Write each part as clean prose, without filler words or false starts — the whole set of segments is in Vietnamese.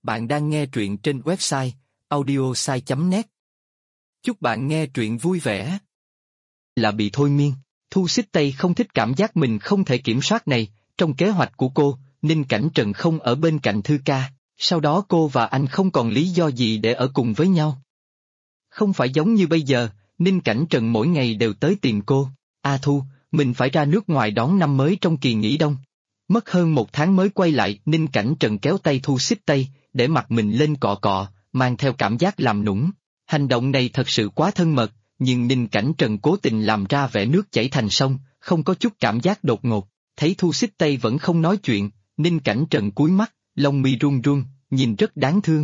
Bạn đang nghe truyện trên website audiosai.net. Chúc bạn nghe truyện vui vẻ. Là bị thôi miên, Thu Xích Tây không thích cảm giác mình không thể kiểm soát này. Trong kế hoạch của cô, Ninh Cảnh Trần không ở bên cạnh Thư Ca, sau đó cô và anh không còn lý do gì để ở cùng với nhau. Không phải giống như bây giờ, Ninh Cảnh Trần mỗi ngày đều tới tìm cô. Thu, mình phải ra nước ngoài đón năm mới trong kỳ nghỉ đông. Mất hơn 1 tháng mới quay lại, Ninh Cảnh Trần kéo tay Thu Xích Tây, để mặt mình lên cọ cọ, mang theo cảm giác làm nũng. Hành động này thật sự quá thân mật, nhưng Ninh Cảnh Trần cố tình làm ra vẻ nước chảy thành sông, không có chút cảm giác đột ngột. Thấy Thu Xích Tây vẫn không nói chuyện, Ninh Cảnh Trần cúi mắt, lông mi run run, nhìn rất đáng thương.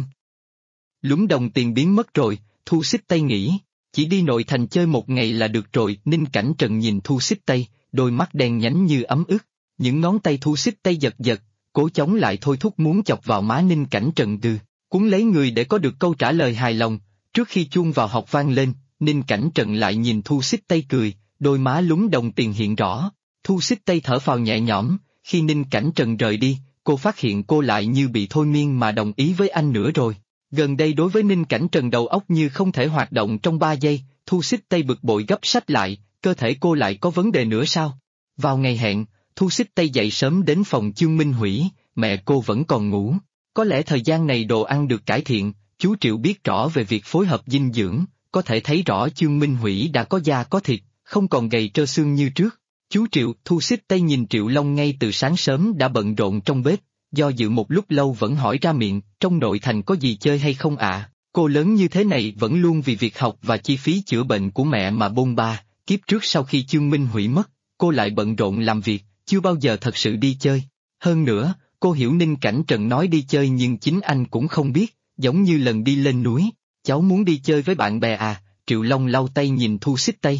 Lúm đồng tiền biến mất rồi, Thu Xích Tây nghĩ, chỉ đi nội thành chơi 1 ngày là được rồi. Ninh Cảnh Trần nhìn Thu Xích Tây, đôi mắt đen nhánh như ấm ức. Những ngón tay Thu Xích Tây giật giật, cố chống lại thôi thúc muốn chọc vào má Ninh Cảnh Trần cuốn lấy người để có được câu trả lời hài lòng. Trước khi chuông vào học vang lên, Ninh Cảnh Trần lại nhìn Thu Xích Tây cười, đôi má lúm đồng tiền hiện rõ. Thu Xích Tây thở phào nhẹ nhõm, khi Ninh Cảnh Trần rời đi, cô phát hiện cô lại như bị thôi miên mà đồng ý với anh nữa rồi. Gần đây đối với Ninh Cảnh Trần đầu óc như không thể hoạt động trong 3 giây, Thu Xích Tây bực bội gấp sách lại, cơ thể cô lại có vấn đề nữa sao? Vào ngày hẹn, Thu Xích Tây dậy sớm đến phòng Chương Minh Hủy, mẹ cô vẫn còn ngủ. Có lẽ thời gian này đồ ăn được cải thiện, chú Triệu biết rõ về việc phối hợp dinh dưỡng, có thể thấy rõ Chương Minh Hủy đã có da có thịt, không còn gầy trơ xương như trước. Chú Triệu, Thu Xích Tây nhìn Triệu Long ngay từ sáng sớm đã bận rộn trong bếp, do dự một lúc lâu vẫn hỏi ra miệng, trong nội thành có gì chơi hay không ạ? Cô lớn như thế này vẫn luôn vì việc học và chi phí chữa bệnh của mẹ mà bôn ba, kiếp trước sau khi Chương Minh Hủy mất, cô lại bận rộn làm việc, chưa bao giờ thật sự đi chơi. Hơn nữa, cô hiểu Ninh Cảnh Trần nói đi chơi nhưng chính anh cũng không biết, giống như lần đi lên núi, cháu muốn đi chơi với bạn bè à? Triệu Long lau tay nhìn Thu Xích Tây.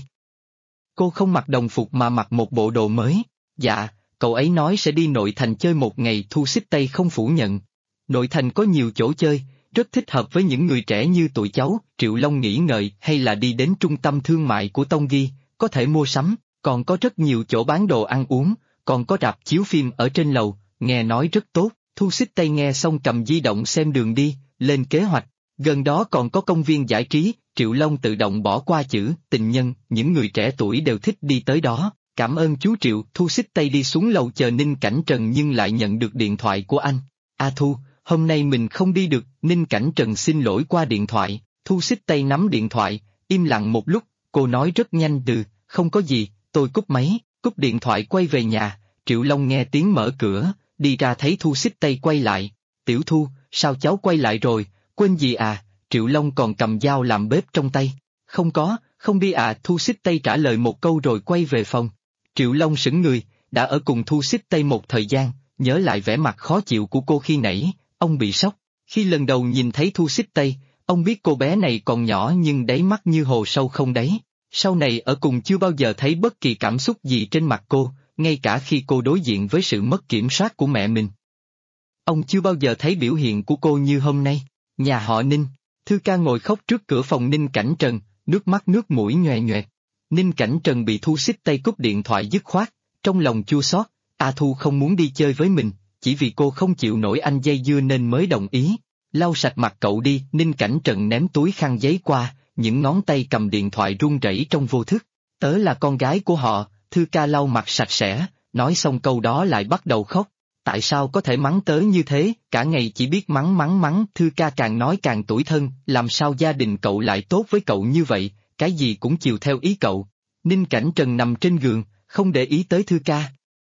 Cô không mặc đồng phục mà mặc một bộ đồ mới. Dạ, cậu ấy nói sẽ đi nội thành chơi 1 ngày. Thu Xích Tây không phủ nhận. Nội thành có nhiều chỗ chơi, rất thích hợp với những người trẻ như tụi cháu. Triệu Long nghĩ ngợi, hay là đi đến trung tâm thương mại của Tông Ghi, có thể mua sắm, còn có rất nhiều chỗ bán đồ ăn uống, còn có rạp chiếu phim ở trên lầu, nghe nói rất tốt. Thu Xích Tây nghe xong cầm di động xem đường đi, lên kế hoạch. Gần đó còn có công viên giải trí. Triệu Long tự động bỏ qua chữ tình nhân, những người trẻ tuổi đều thích đi tới đó. Cảm ơn chú Triệu. Thu Xích Tây đi xuống lầu chờ Ninh Cảnh Trần nhưng lại nhận được điện thoại của anh. Thu, hôm nay mình không đi được. Ninh Cảnh Trần xin lỗi qua điện thoại. Thu Xích Tây nắm điện thoại, im lặng một lúc, cô nói rất nhanh, không có gì, tôi cúp máy. Cúp điện thoại quay về nhà. Triệu Long nghe tiếng mở cửa, đi ra thấy Thu Xích Tây quay lại. Tiểu Thu, sao cháu quay lại rồi, quên gì à? Triệu Long còn cầm dao làm bếp trong tay. Không có, không đi à? Thu Xích Tây trả lời một câu rồi quay về phòng. Triệu Long sững người, đã ở cùng Thu Xích Tây một thời gian, nhớ lại vẻ mặt khó chịu của cô khi nãy, ông bị sốc. Khi lần đầu nhìn thấy Thu Xích Tây, ông biết cô bé này còn nhỏ nhưng đáy mắt như hồ sâu không đáy. Sau này ở cùng chưa bao giờ thấy bất kỳ cảm xúc gì trên mặt cô, ngay cả khi cô đối diện với sự mất kiểm soát của mẹ mình. Ông chưa bao giờ thấy biểu hiện của cô như hôm nay. Nhà họ Ninh, Thư Ca ngồi khóc trước cửa phòng Ninh Cảnh Trần, nước mắt nước mũi nhòe nhòe. Ninh Cảnh Trần bị Thu Xích Tây cúp điện thoại dứt khoát, trong lòng chua xót. Thu không muốn đi chơi với mình, chỉ vì cô không chịu nổi anh dây dưa nên mới đồng ý. Lau sạch mặt cậu đi. Ninh Cảnh Trần ném túi khăn giấy qua, những ngón tay cầm điện thoại run rẩy trong vô thức. Tớ là con gái của họ. Thư Ca lau mặt sạch sẽ, nói xong câu đó lại bắt đầu khóc. Tại sao có thể mắng tớ như thế, cả ngày chỉ biết mắng. Thư Ca càng nói càng tủi thân, làm sao gia đình cậu lại tốt với cậu như vậy, cái gì cũng chiều theo ý cậu. Ninh Cảnh Trần nằm trên giường, không để ý tới Thư Ca.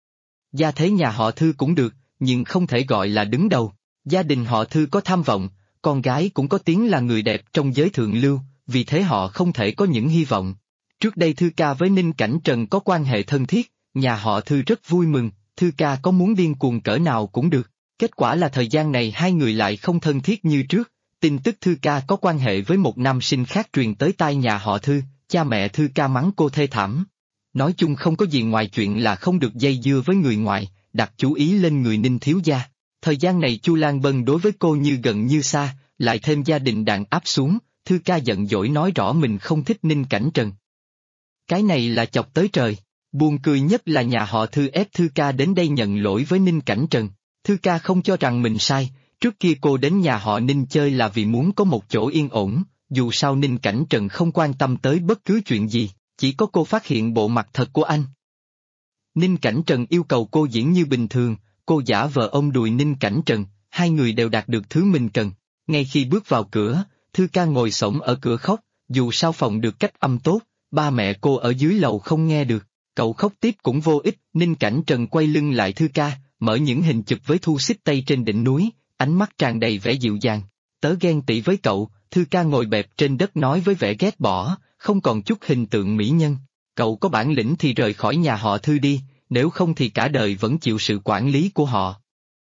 Gia thế nhà họ Thư cũng được, nhưng không thể gọi là đứng đầu. Gia đình họ Thư có tham vọng, con gái cũng có tiếng là người đẹp trong giới thượng lưu, vì thế họ không thể có những hy vọng. Trước đây Thư Ca với Ninh Cảnh Trần có quan hệ thân thiết, nhà họ Thư rất vui mừng, Thư Ca có muốn điên cuồng cỡ nào cũng được. Kết quả là thời gian này hai người lại không thân thiết như trước. Tin tức Thư Ca có quan hệ với một nam sinh khác truyền tới tai nhà họ Thư, cha mẹ Thư Ca mắng cô thê thảm. Nói chung không có gì ngoài chuyện là không được dây dưa với người ngoài, đặt chú ý lên người Ninh thiếu gia. Thời gian này Chu Lan Bân đối với cô như gần như xa, lại thêm gia đình đàn áp xuống, Thư Ca giận dỗi nói rõ mình không thích Ninh Cảnh Trần. Cái này là chọc tới trời. Buồn cười nhất là nhà họ Thư ép Thư Ca đến đây nhận lỗi với Ninh Cảnh Trần. Thư Ca không cho rằng mình sai, Trước kia cô đến nhà họ Ninh chơi là vì muốn có một chỗ yên ổn, dù sao Ninh Cảnh Trần không quan tâm tới bất cứ chuyện gì, chỉ có cô phát hiện bộ mặt thật của anh. Ninh Cảnh Trần yêu cầu cô diễn như bình thường, cô giả vờ ôm đùi Ninh Cảnh Trần, hai người đều đạt được thứ mình cần. Ngay khi bước vào cửa, Thư Ca ngồi xổm ở cửa khóc, dù sao phòng được cách âm tốt, ba mẹ cô ở dưới lầu không nghe được, cậu khóc tiếp cũng vô ích. Ninh Cảnh Trần quay lưng lại Thư Ca, mở những hình chụp với Thu Xích Tây trên đỉnh núi, ánh mắt tràn đầy vẻ dịu dàng. Tớ ghen tị với cậu, Thư Ca ngồi bẹp trên đất nói với vẻ ghét bỏ, không còn chút hình tượng mỹ nhân. Cậu có bản lĩnh thì rời khỏi nhà họ Thư đi, nếu không thì cả đời vẫn chịu sự quản lý của họ.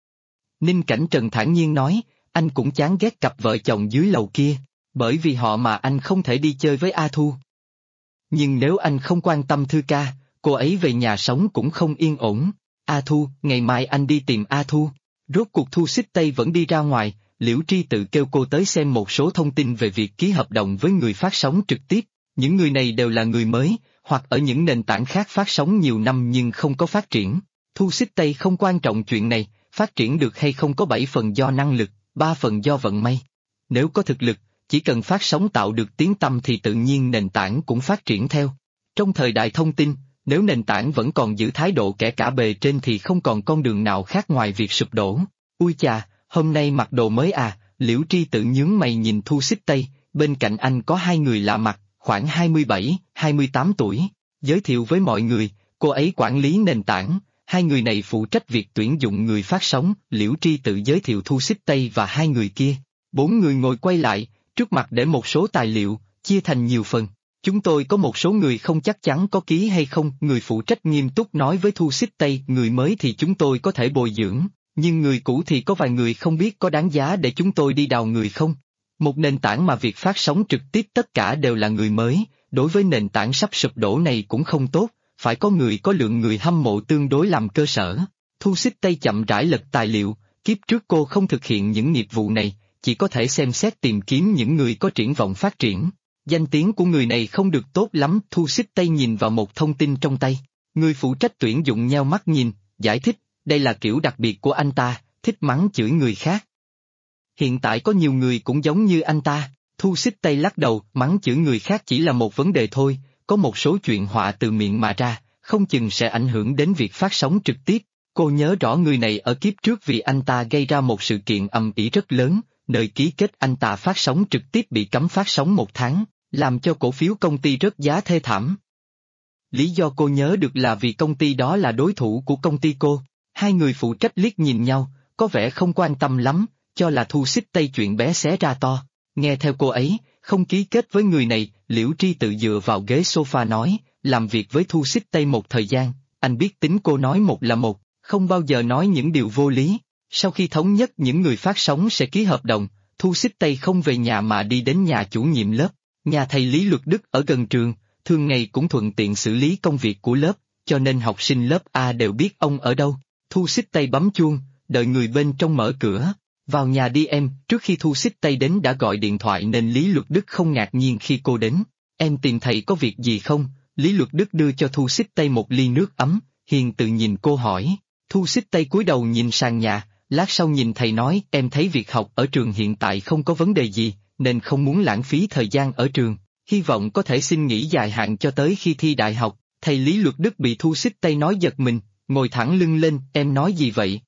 Ninh Cảnh Trần thản nhiên nói, anh cũng chán ghét cặp vợ chồng dưới lầu kia, bởi vì họ mà anh không thể đi chơi với A Thu. Nhưng nếu anh không quan tâm Thư Ca, cô ấy về nhà sống cũng không yên ổn. A Thu, ngày mai anh đi tìm A Thu. Rốt cuộc Thu Xích Tây vẫn đi ra ngoài, Liễu Tri tự kêu cô tới xem một số thông tin về việc ký hợp đồng với người phát sóng trực tiếp. Những người này đều là người mới, hoặc ở những nền tảng khác phát sóng nhiều năm nhưng không có phát triển. Thu Xích Tây không quan trọng chuyện này, phát triển được hay không có 7 phần do năng lực, 3 phần do vận may. Nếu có thực lực, chỉ cần phát sóng tạo được tiếng tăm thì tự nhiên nền tảng cũng phát triển theo. Trong thời đại thông tin, nếu nền tảng vẫn còn giữ thái độ kẻ cả bề trên thì không còn con đường nào khác ngoài việc sụp đổ. Ui chà, hôm nay mặc đồ mới à, Liễu Tri tự nhướng mày nhìn Thu Xích Tây, bên cạnh anh có hai người lạ mặt, khoảng 27, 28 tuổi. Giới thiệu với mọi người, cô ấy quản lý nền tảng, hai người này phụ trách việc tuyển dụng người phát sóng. Liễu Tri tự giới thiệu Thu Xích Tây và hai người kia. 4 người ngồi quay lại, trước mặt để một số tài liệu, chia thành nhiều phần. Chúng tôi có một số người không chắc chắn có ký hay không, người phụ trách nghiêm túc nói với Thu Xích Tây, người mới thì chúng tôi có thể bồi dưỡng, nhưng người cũ thì có vài người không biết có đáng giá để chúng tôi đi đào người không. Một nền tảng mà việc phát sóng trực tiếp tất cả đều là người mới, đối với nền tảng sắp sụp đổ này cũng không tốt, phải có người có lượng người hâm mộ tương đối làm cơ sở. Thu Xích Tây chậm rãi lật tài liệu, kiếp trước cô không thực hiện những nghiệp vụ này, chỉ có thể xem xét tìm kiếm những người có triển vọng phát triển. Danh tiếng của người này không được tốt lắm. Thu Xích Tây nhìn vào một thông tin trong tay. Người phụ trách tuyển dụng nheo mắt nhìn, giải thích, đây là kiểu đặc biệt của anh ta, thích mắng chửi người khác. Hiện tại có nhiều người cũng giống như anh ta. Thu Xích Tây lắc đầu, mắng chửi người khác chỉ là một vấn đề thôi, có một số chuyện họa từ miệng mà ra, không chừng sẽ ảnh hưởng đến việc phát sóng trực tiếp. Cô nhớ rõ người này ở kiếp trước vì anh ta gây ra một sự kiện ầm ĩ rất lớn, nơi ký kết anh ta phát sóng trực tiếp bị cấm phát sóng 1 tháng, làm cho cổ phiếu công ty rớt giá thê thảm. Lý do cô nhớ được là vì công ty đó là đối thủ của công ty cô. Hai người phụ trách liếc nhìn nhau, có vẻ không quan tâm lắm, cho là Thu Xích Tây chuyện bé xé ra to. Nghe theo cô ấy, không ký kết với người này. Liễu Tri tự dựa vào ghế sofa nói, làm việc với Thu Xích Tây một thời gian, anh biết tính cô nói một là một, không bao giờ nói những điều vô lý. Sau khi thống nhất những người phát sóng sẽ ký hợp đồng, Thu Xích Tây không về nhà mà đi đến nhà chủ nhiệm lớp. Nhà thầy Lý Luật Đức ở gần trường, thường ngày cũng thuận tiện xử lý công việc của lớp, cho nên học sinh lớp A đều biết ông ở đâu. Thu Xích Tây bấm chuông, đợi người bên trong mở cửa. Vào nhà đi em. Trước khi Thu Xích Tây đến đã gọi điện thoại nên Lý Luật Đức không ngạc nhiên khi cô đến. Em tìm thầy có việc gì không? Lý Luật Đức đưa cho Thu Xích Tây một ly nước ấm, hiền từ nhìn cô hỏi. Thu Xích Tây cúi đầu nhìn sàn nhà, lát sau nhìn thầy nói, em thấy việc học ở trường hiện tại không có vấn đề gì, nên không muốn lãng phí thời gian ở trường, hy vọng có thể xin nghỉ dài hạn cho tới khi thi đại học. Thầy Lý Luật Đức bị Thu Xích Tây nói giật mình, ngồi thẳng lưng lên, em nói gì vậy?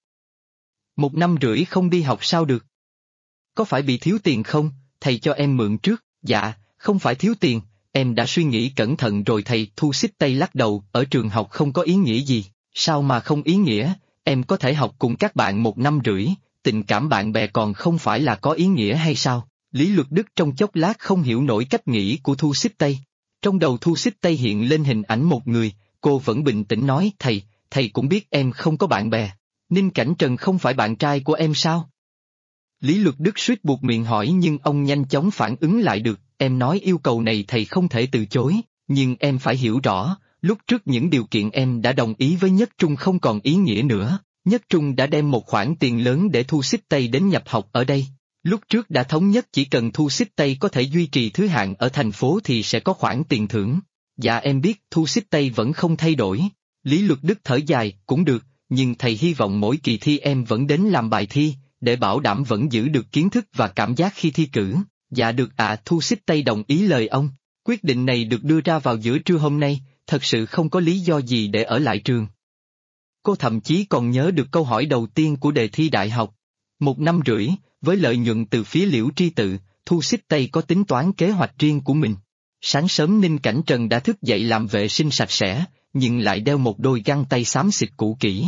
1 năm rưỡi không đi học sao được? Có phải bị thiếu tiền không? Thầy cho em mượn trước. Dạ, không phải thiếu tiền, em đã suy nghĩ cẩn thận rồi thầy. Thu Xích Tây lắc đầu, ở trường học không có ý nghĩa gì. Sao mà không ý nghĩa, em có thể học cùng các bạn 1 năm rưỡi, tình cảm bạn bè còn không phải là có ý nghĩa hay sao? Lý Luật Đức trong chốc lát không hiểu nổi cách nghĩ của Thu Xích Tây. Trong đầu Thu Xích Tây hiện lên hình ảnh một người, cô vẫn bình tĩnh nói, thầy cũng biết em không có bạn bè. Ninh Cảnh Trần không phải bạn trai của em sao? Lý Luật Đức suýt buộc miệng hỏi nhưng ông nhanh chóng phản ứng lại được, em nói yêu cầu này thầy không thể từ chối, nhưng em phải hiểu rõ, lúc trước những điều kiện em đã đồng ý với Nhất Trung không còn ý nghĩa nữa. Nhất Trung đã đem một khoản tiền lớn để Thu Xích Tây đến nhập học ở đây. Lúc trước đã thống nhất chỉ cần Thu Xích Tây có thể duy trì thứ hạng ở thành phố thì sẽ có khoản tiền thưởng. Dạ em biết. Thu Xích Tây vẫn không thay đổi. Lý Luật Đức thở dài, cũng được, nhưng thầy hy vọng mỗi kỳ thi em vẫn đến làm bài thi, để bảo đảm vẫn giữ được kiến thức và cảm giác khi thi cử. Dạ được ạ, Thu Xích Tây đồng ý lời ông. Quyết định này được đưa ra vào giữa trưa hôm nay, thật sự không có lý do gì để ở lại trường. Cô thậm chí còn nhớ được câu hỏi đầu tiên của đề thi đại học. 1,5 năm, với lợi nhuận từ phía Liễu Tri Tự, Thu Xích Tây có tính toán kế hoạch riêng của mình. Sáng sớm Ninh Cảnh Trần đã thức dậy làm vệ sinh sạch sẽ, nhưng lại đeo một đôi găng tay xám xịt cũ kỹ.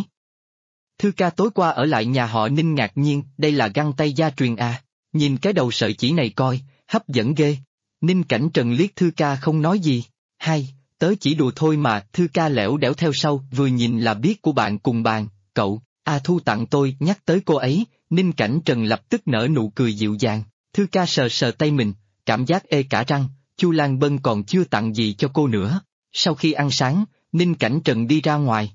Thư ca tối qua ở lại nhà họ Ninh ngạc nhiên, đây là găng tay gia truyền à, nhìn cái đầu sợi chỉ này coi, hấp dẫn ghê. Ninh Cảnh Trần liếc Thư ca không nói gì, hay, tớ chỉ đùa thôi mà, Thư ca lẻo đẻo theo sau, vừa nhìn là biết của bạn cùng bàn, cậu, Thu tặng tôi, nhắc tới cô ấy, Ninh Cảnh Trần lập tức nở nụ cười dịu dàng, Thư ca sờ sờ tay mình, cảm giác ê cả răng, Chu Lan Bân còn chưa tặng gì cho cô nữa. Sau khi ăn sáng, Ninh Cảnh Trần đi ra ngoài.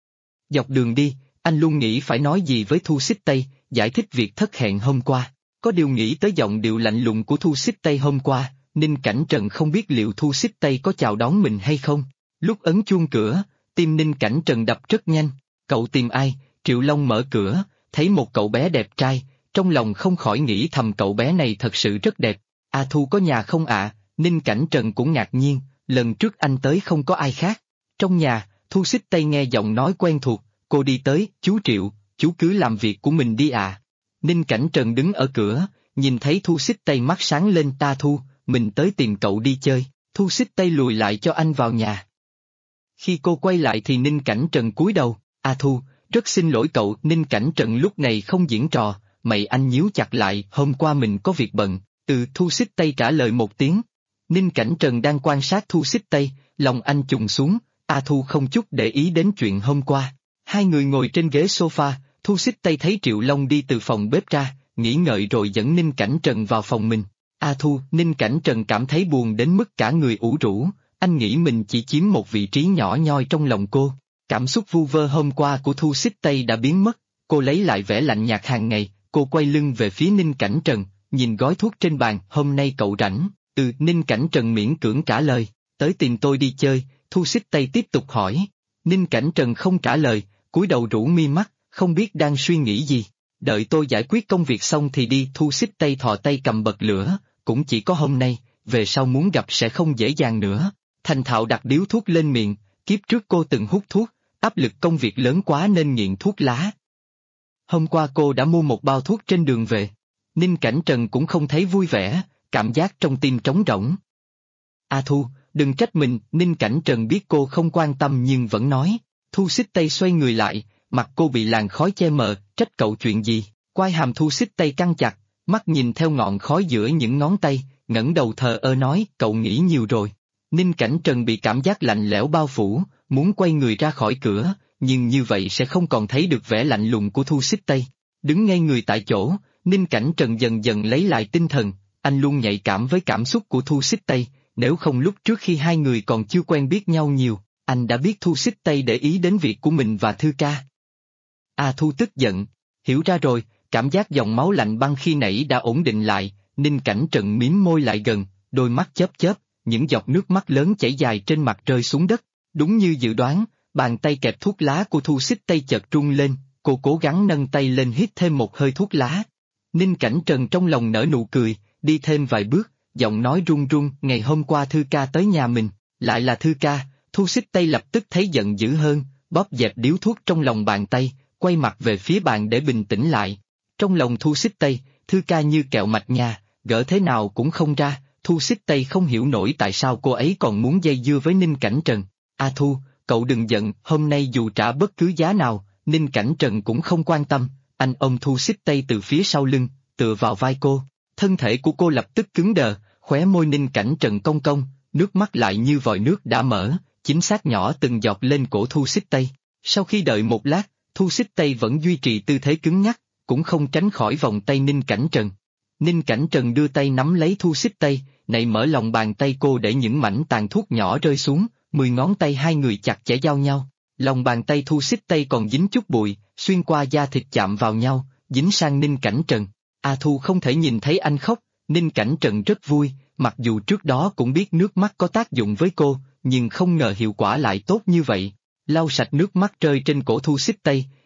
Dọc đường đi, anh luôn nghĩ phải nói gì với Thu Xích Tây, giải thích việc thất hẹn hôm qua. Có điều nghĩ tới giọng điệu lạnh lùng của Thu Xích Tây hôm qua, Ninh Cảnh Trần không biết liệu Thu Xích Tây có chào đón mình hay không. Lúc ấn chuông cửa, tim Ninh Cảnh Trần đập rất nhanh. Cậu tìm ai? Triệu Long mở cửa, thấy một cậu bé đẹp trai, trong lòng không khỏi nghĩ thầm cậu bé này thật sự rất đẹp. Thu có nhà không ạ? Ninh Cảnh Trần cũng ngạc nhiên, lần trước anh tới không có ai khác. Trong nhà, Thu Xích Tây nghe giọng nói quen thuộc, cô đi tới, chú Triệu, chú cứ làm việc của mình đi ạ. Ninh Cảnh Trần đứng ở cửa, nhìn thấy Thu Xích Tây mắt sáng lên, ta Thu, mình tới tìm cậu đi chơi. Thu Xích Tây lùi lại cho anh vào nhà. Khi cô quay lại thì Ninh Cảnh Trần cúi đầu, Thu, rất xin lỗi cậu. Ninh Cảnh Trần lúc này không diễn trò, mày anh nhíu chặt lại, hôm qua mình có việc bận. Thu Xích Tây trả lời một tiếng. Ninh Cảnh Trần đang quan sát Thu Xích Tây, lòng anh trùng xuống, Thu không chút để ý đến chuyện hôm qua. Hai người ngồi trên ghế sofa, Thu Xích Tây thấy Triệu Long đi từ phòng bếp ra, nghĩ ngợi rồi dẫn Ninh Cảnh Trần vào phòng mình. Thu, Ninh Cảnh Trần cảm thấy buồn đến mức cả người ủ rũ, anh nghĩ mình chỉ chiếm một vị trí nhỏ nhoi trong lòng cô. Cảm xúc vu vơ hôm qua của Thu Xích Tây đã biến mất, cô lấy lại vẻ lạnh nhạt hàng ngày, cô quay lưng về phía Ninh Cảnh Trần, nhìn gói thuốc trên bàn, hôm nay cậu rảnh? Ninh Cảnh Trần miễn cưỡng trả lời, tới tìm tôi đi chơi. Thu Xích Tây tiếp tục hỏi. Ninh Cảnh Trần không trả lời, cúi đầu rũ mi mắt, không biết đang suy nghĩ gì. Đợi tôi giải quyết công việc xong thì đi. Thu Xích Tây thò tay cầm bật lửa, cũng chỉ có hôm nay, về sau muốn gặp sẽ không dễ dàng nữa. Thành thạo đặt điếu thuốc lên miệng, kiếp trước cô từng hút thuốc, áp lực công việc lớn quá nên nghiện thuốc lá. Hôm qua cô đã mua một bao thuốc trên đường về. Ninh Cảnh Trần cũng không thấy vui vẻ, cảm giác trong tim trống rỗng. Thu, đừng trách mình. Ninh Cảnh Trần biết cô không quan tâm nhưng vẫn nói. Thu Xích Tây xoay người lại, mặt cô bị làn khói che mờ, trách cậu chuyện gì? Quai hàm Thu Xích Tây căng chặt, mắt nhìn theo ngọn khói giữa những ngón tay, ngẩng đầu thờ ơ nói, cậu nghĩ nhiều rồi. Ninh Cảnh Trần bị cảm giác lạnh lẽo bao phủ, muốn quay người ra khỏi cửa, nhưng như vậy sẽ không còn thấy được vẻ lạnh lùng của Thu Xích Tây. Đứng ngay người tại chỗ, Ninh Cảnh Trần dần dần lấy lại tinh thần, anh luôn nhạy cảm với cảm xúc của Thu Xích Tây, nếu không lúc trước khi hai người còn chưa quen biết nhau nhiều, anh đã biết Thu Xích Tây để ý đến việc của mình và Thư ca. Thu tức giận, hiểu ra rồi, cảm giác dòng máu lạnh băng khi nãy đã ổn định lại, Ninh Cảnh Trần mím môi lại gần, đôi mắt chớp chớp, những giọt nước mắt lớn chảy dài trên mặt rơi xuống đất. Đúng như dự đoán, bàn tay kẹp thuốc lá của Thu Xích Tây chợt rung lên, cô cố gắng nâng tay lên hít thêm một hơi thuốc lá. Ninh Cảnh Trần trong lòng nở nụ cười, đi thêm vài bước, giọng nói run run, ngày hôm qua Thư ca tới nhà mình, lại là Thư ca. Thu Xích Tây lập tức thấy giận dữ hơn, bóp dẹp điếu thuốc trong lòng bàn tay, quay mặt về phía bàn để bình tĩnh lại. Trong lòng Thu Xích Tây, Thư ca như kẹo mạch nha, gỡ thế nào cũng không ra. Thu Xích Tây không hiểu nổi tại sao cô ấy còn muốn dây dưa với Ninh Cảnh Trần. Thu, cậu đừng giận, hôm nay dù trả bất cứ giá nào, Ninh Cảnh Trần cũng không quan tâm. Anh ôm Thu Xích Tây từ phía sau lưng, tựa vào vai cô, thân thể của cô lập tức cứng đờ, khóe môi Ninh Cảnh Trần cong cong, nước mắt lại như vòi nước đã mở, chính xác nhỏ từng giọt lên cổ Thu Xích Tây. Sau khi đợi một lát, Thu Xích Tây vẫn duy trì tư thế cứng nhắc, cũng không tránh khỏi vòng tay Ninh Cảnh Trần. Ninh Cảnh Trần đưa tay nắm lấy Thu Xích Tây, nảy mở lòng bàn tay cô để những mảnh tàn thuốc nhỏ rơi xuống, 10 ngón tay hai người chặt chẽ giao nhau. Lòng bàn tay Thu Xích Tây còn dính chút bụi, xuyên qua da thịt chạm vào nhau, dính sang Ninh Cảnh Trần. Thu không thể nhìn thấy anh khóc, Ninh Cảnh Trần rất vui, mặc dù trước đó cũng biết nước mắt có tác dụng với cô, nhưng không ngờ hiệu quả lại tốt như vậy. Lau sạch nước mắt rơi trên cổ Thu Xích Tây,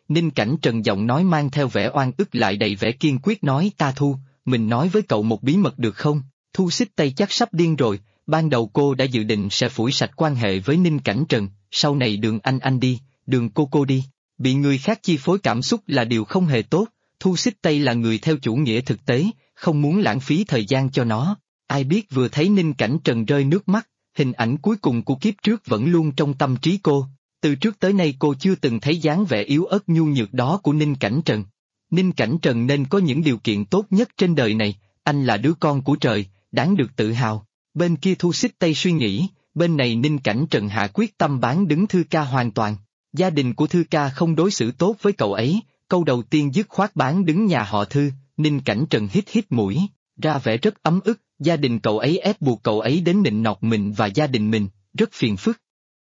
Ninh Cảnh Trần giọng nói mang theo vẻ oan ức lại đầy vẻ kiên quyết nói ta Thu, mình nói với cậu một bí mật được không? Thu xích Tây chắc sắp điên rồi, ban đầu cô đã dự định sẽ phủi sạch quan hệ với Ninh Cảnh Trần, sau này đường anh đi, đường cô đi. Bị người khác chi phối cảm xúc là điều không hề tốt, Thu xích Tây là người theo chủ nghĩa thực tế, không muốn lãng phí thời gian cho nó. Ai biết vừa thấy Ninh Cảnh Trần rơi nước mắt, hình ảnh cuối cùng của kiếp trước vẫn luôn trong tâm trí cô. Từ trước tới nay cô chưa từng thấy dáng vẻ yếu ớt nhu nhược đó của Ninh Cảnh Trần. Ninh Cảnh Trần nên có những điều kiện tốt nhất trên đời này, anh là đứa con của trời, đáng được tự hào. Bên kia Thu xích Tây suy nghĩ, bên này Ninh Cảnh Trần hạ quyết tâm bán đứng Thư Ca hoàn toàn. Gia đình của Thư Ca không đối xử tốt với cậu ấy, câu đầu tiên dứt khoát bán đứng nhà họ Thư. Ninh Cảnh Trần hít hít mũi, ra vẻ rất ấm ức, gia đình cậu ấy ép buộc cậu ấy đến nịnh nọt mình và gia đình mình, rất phiền phức.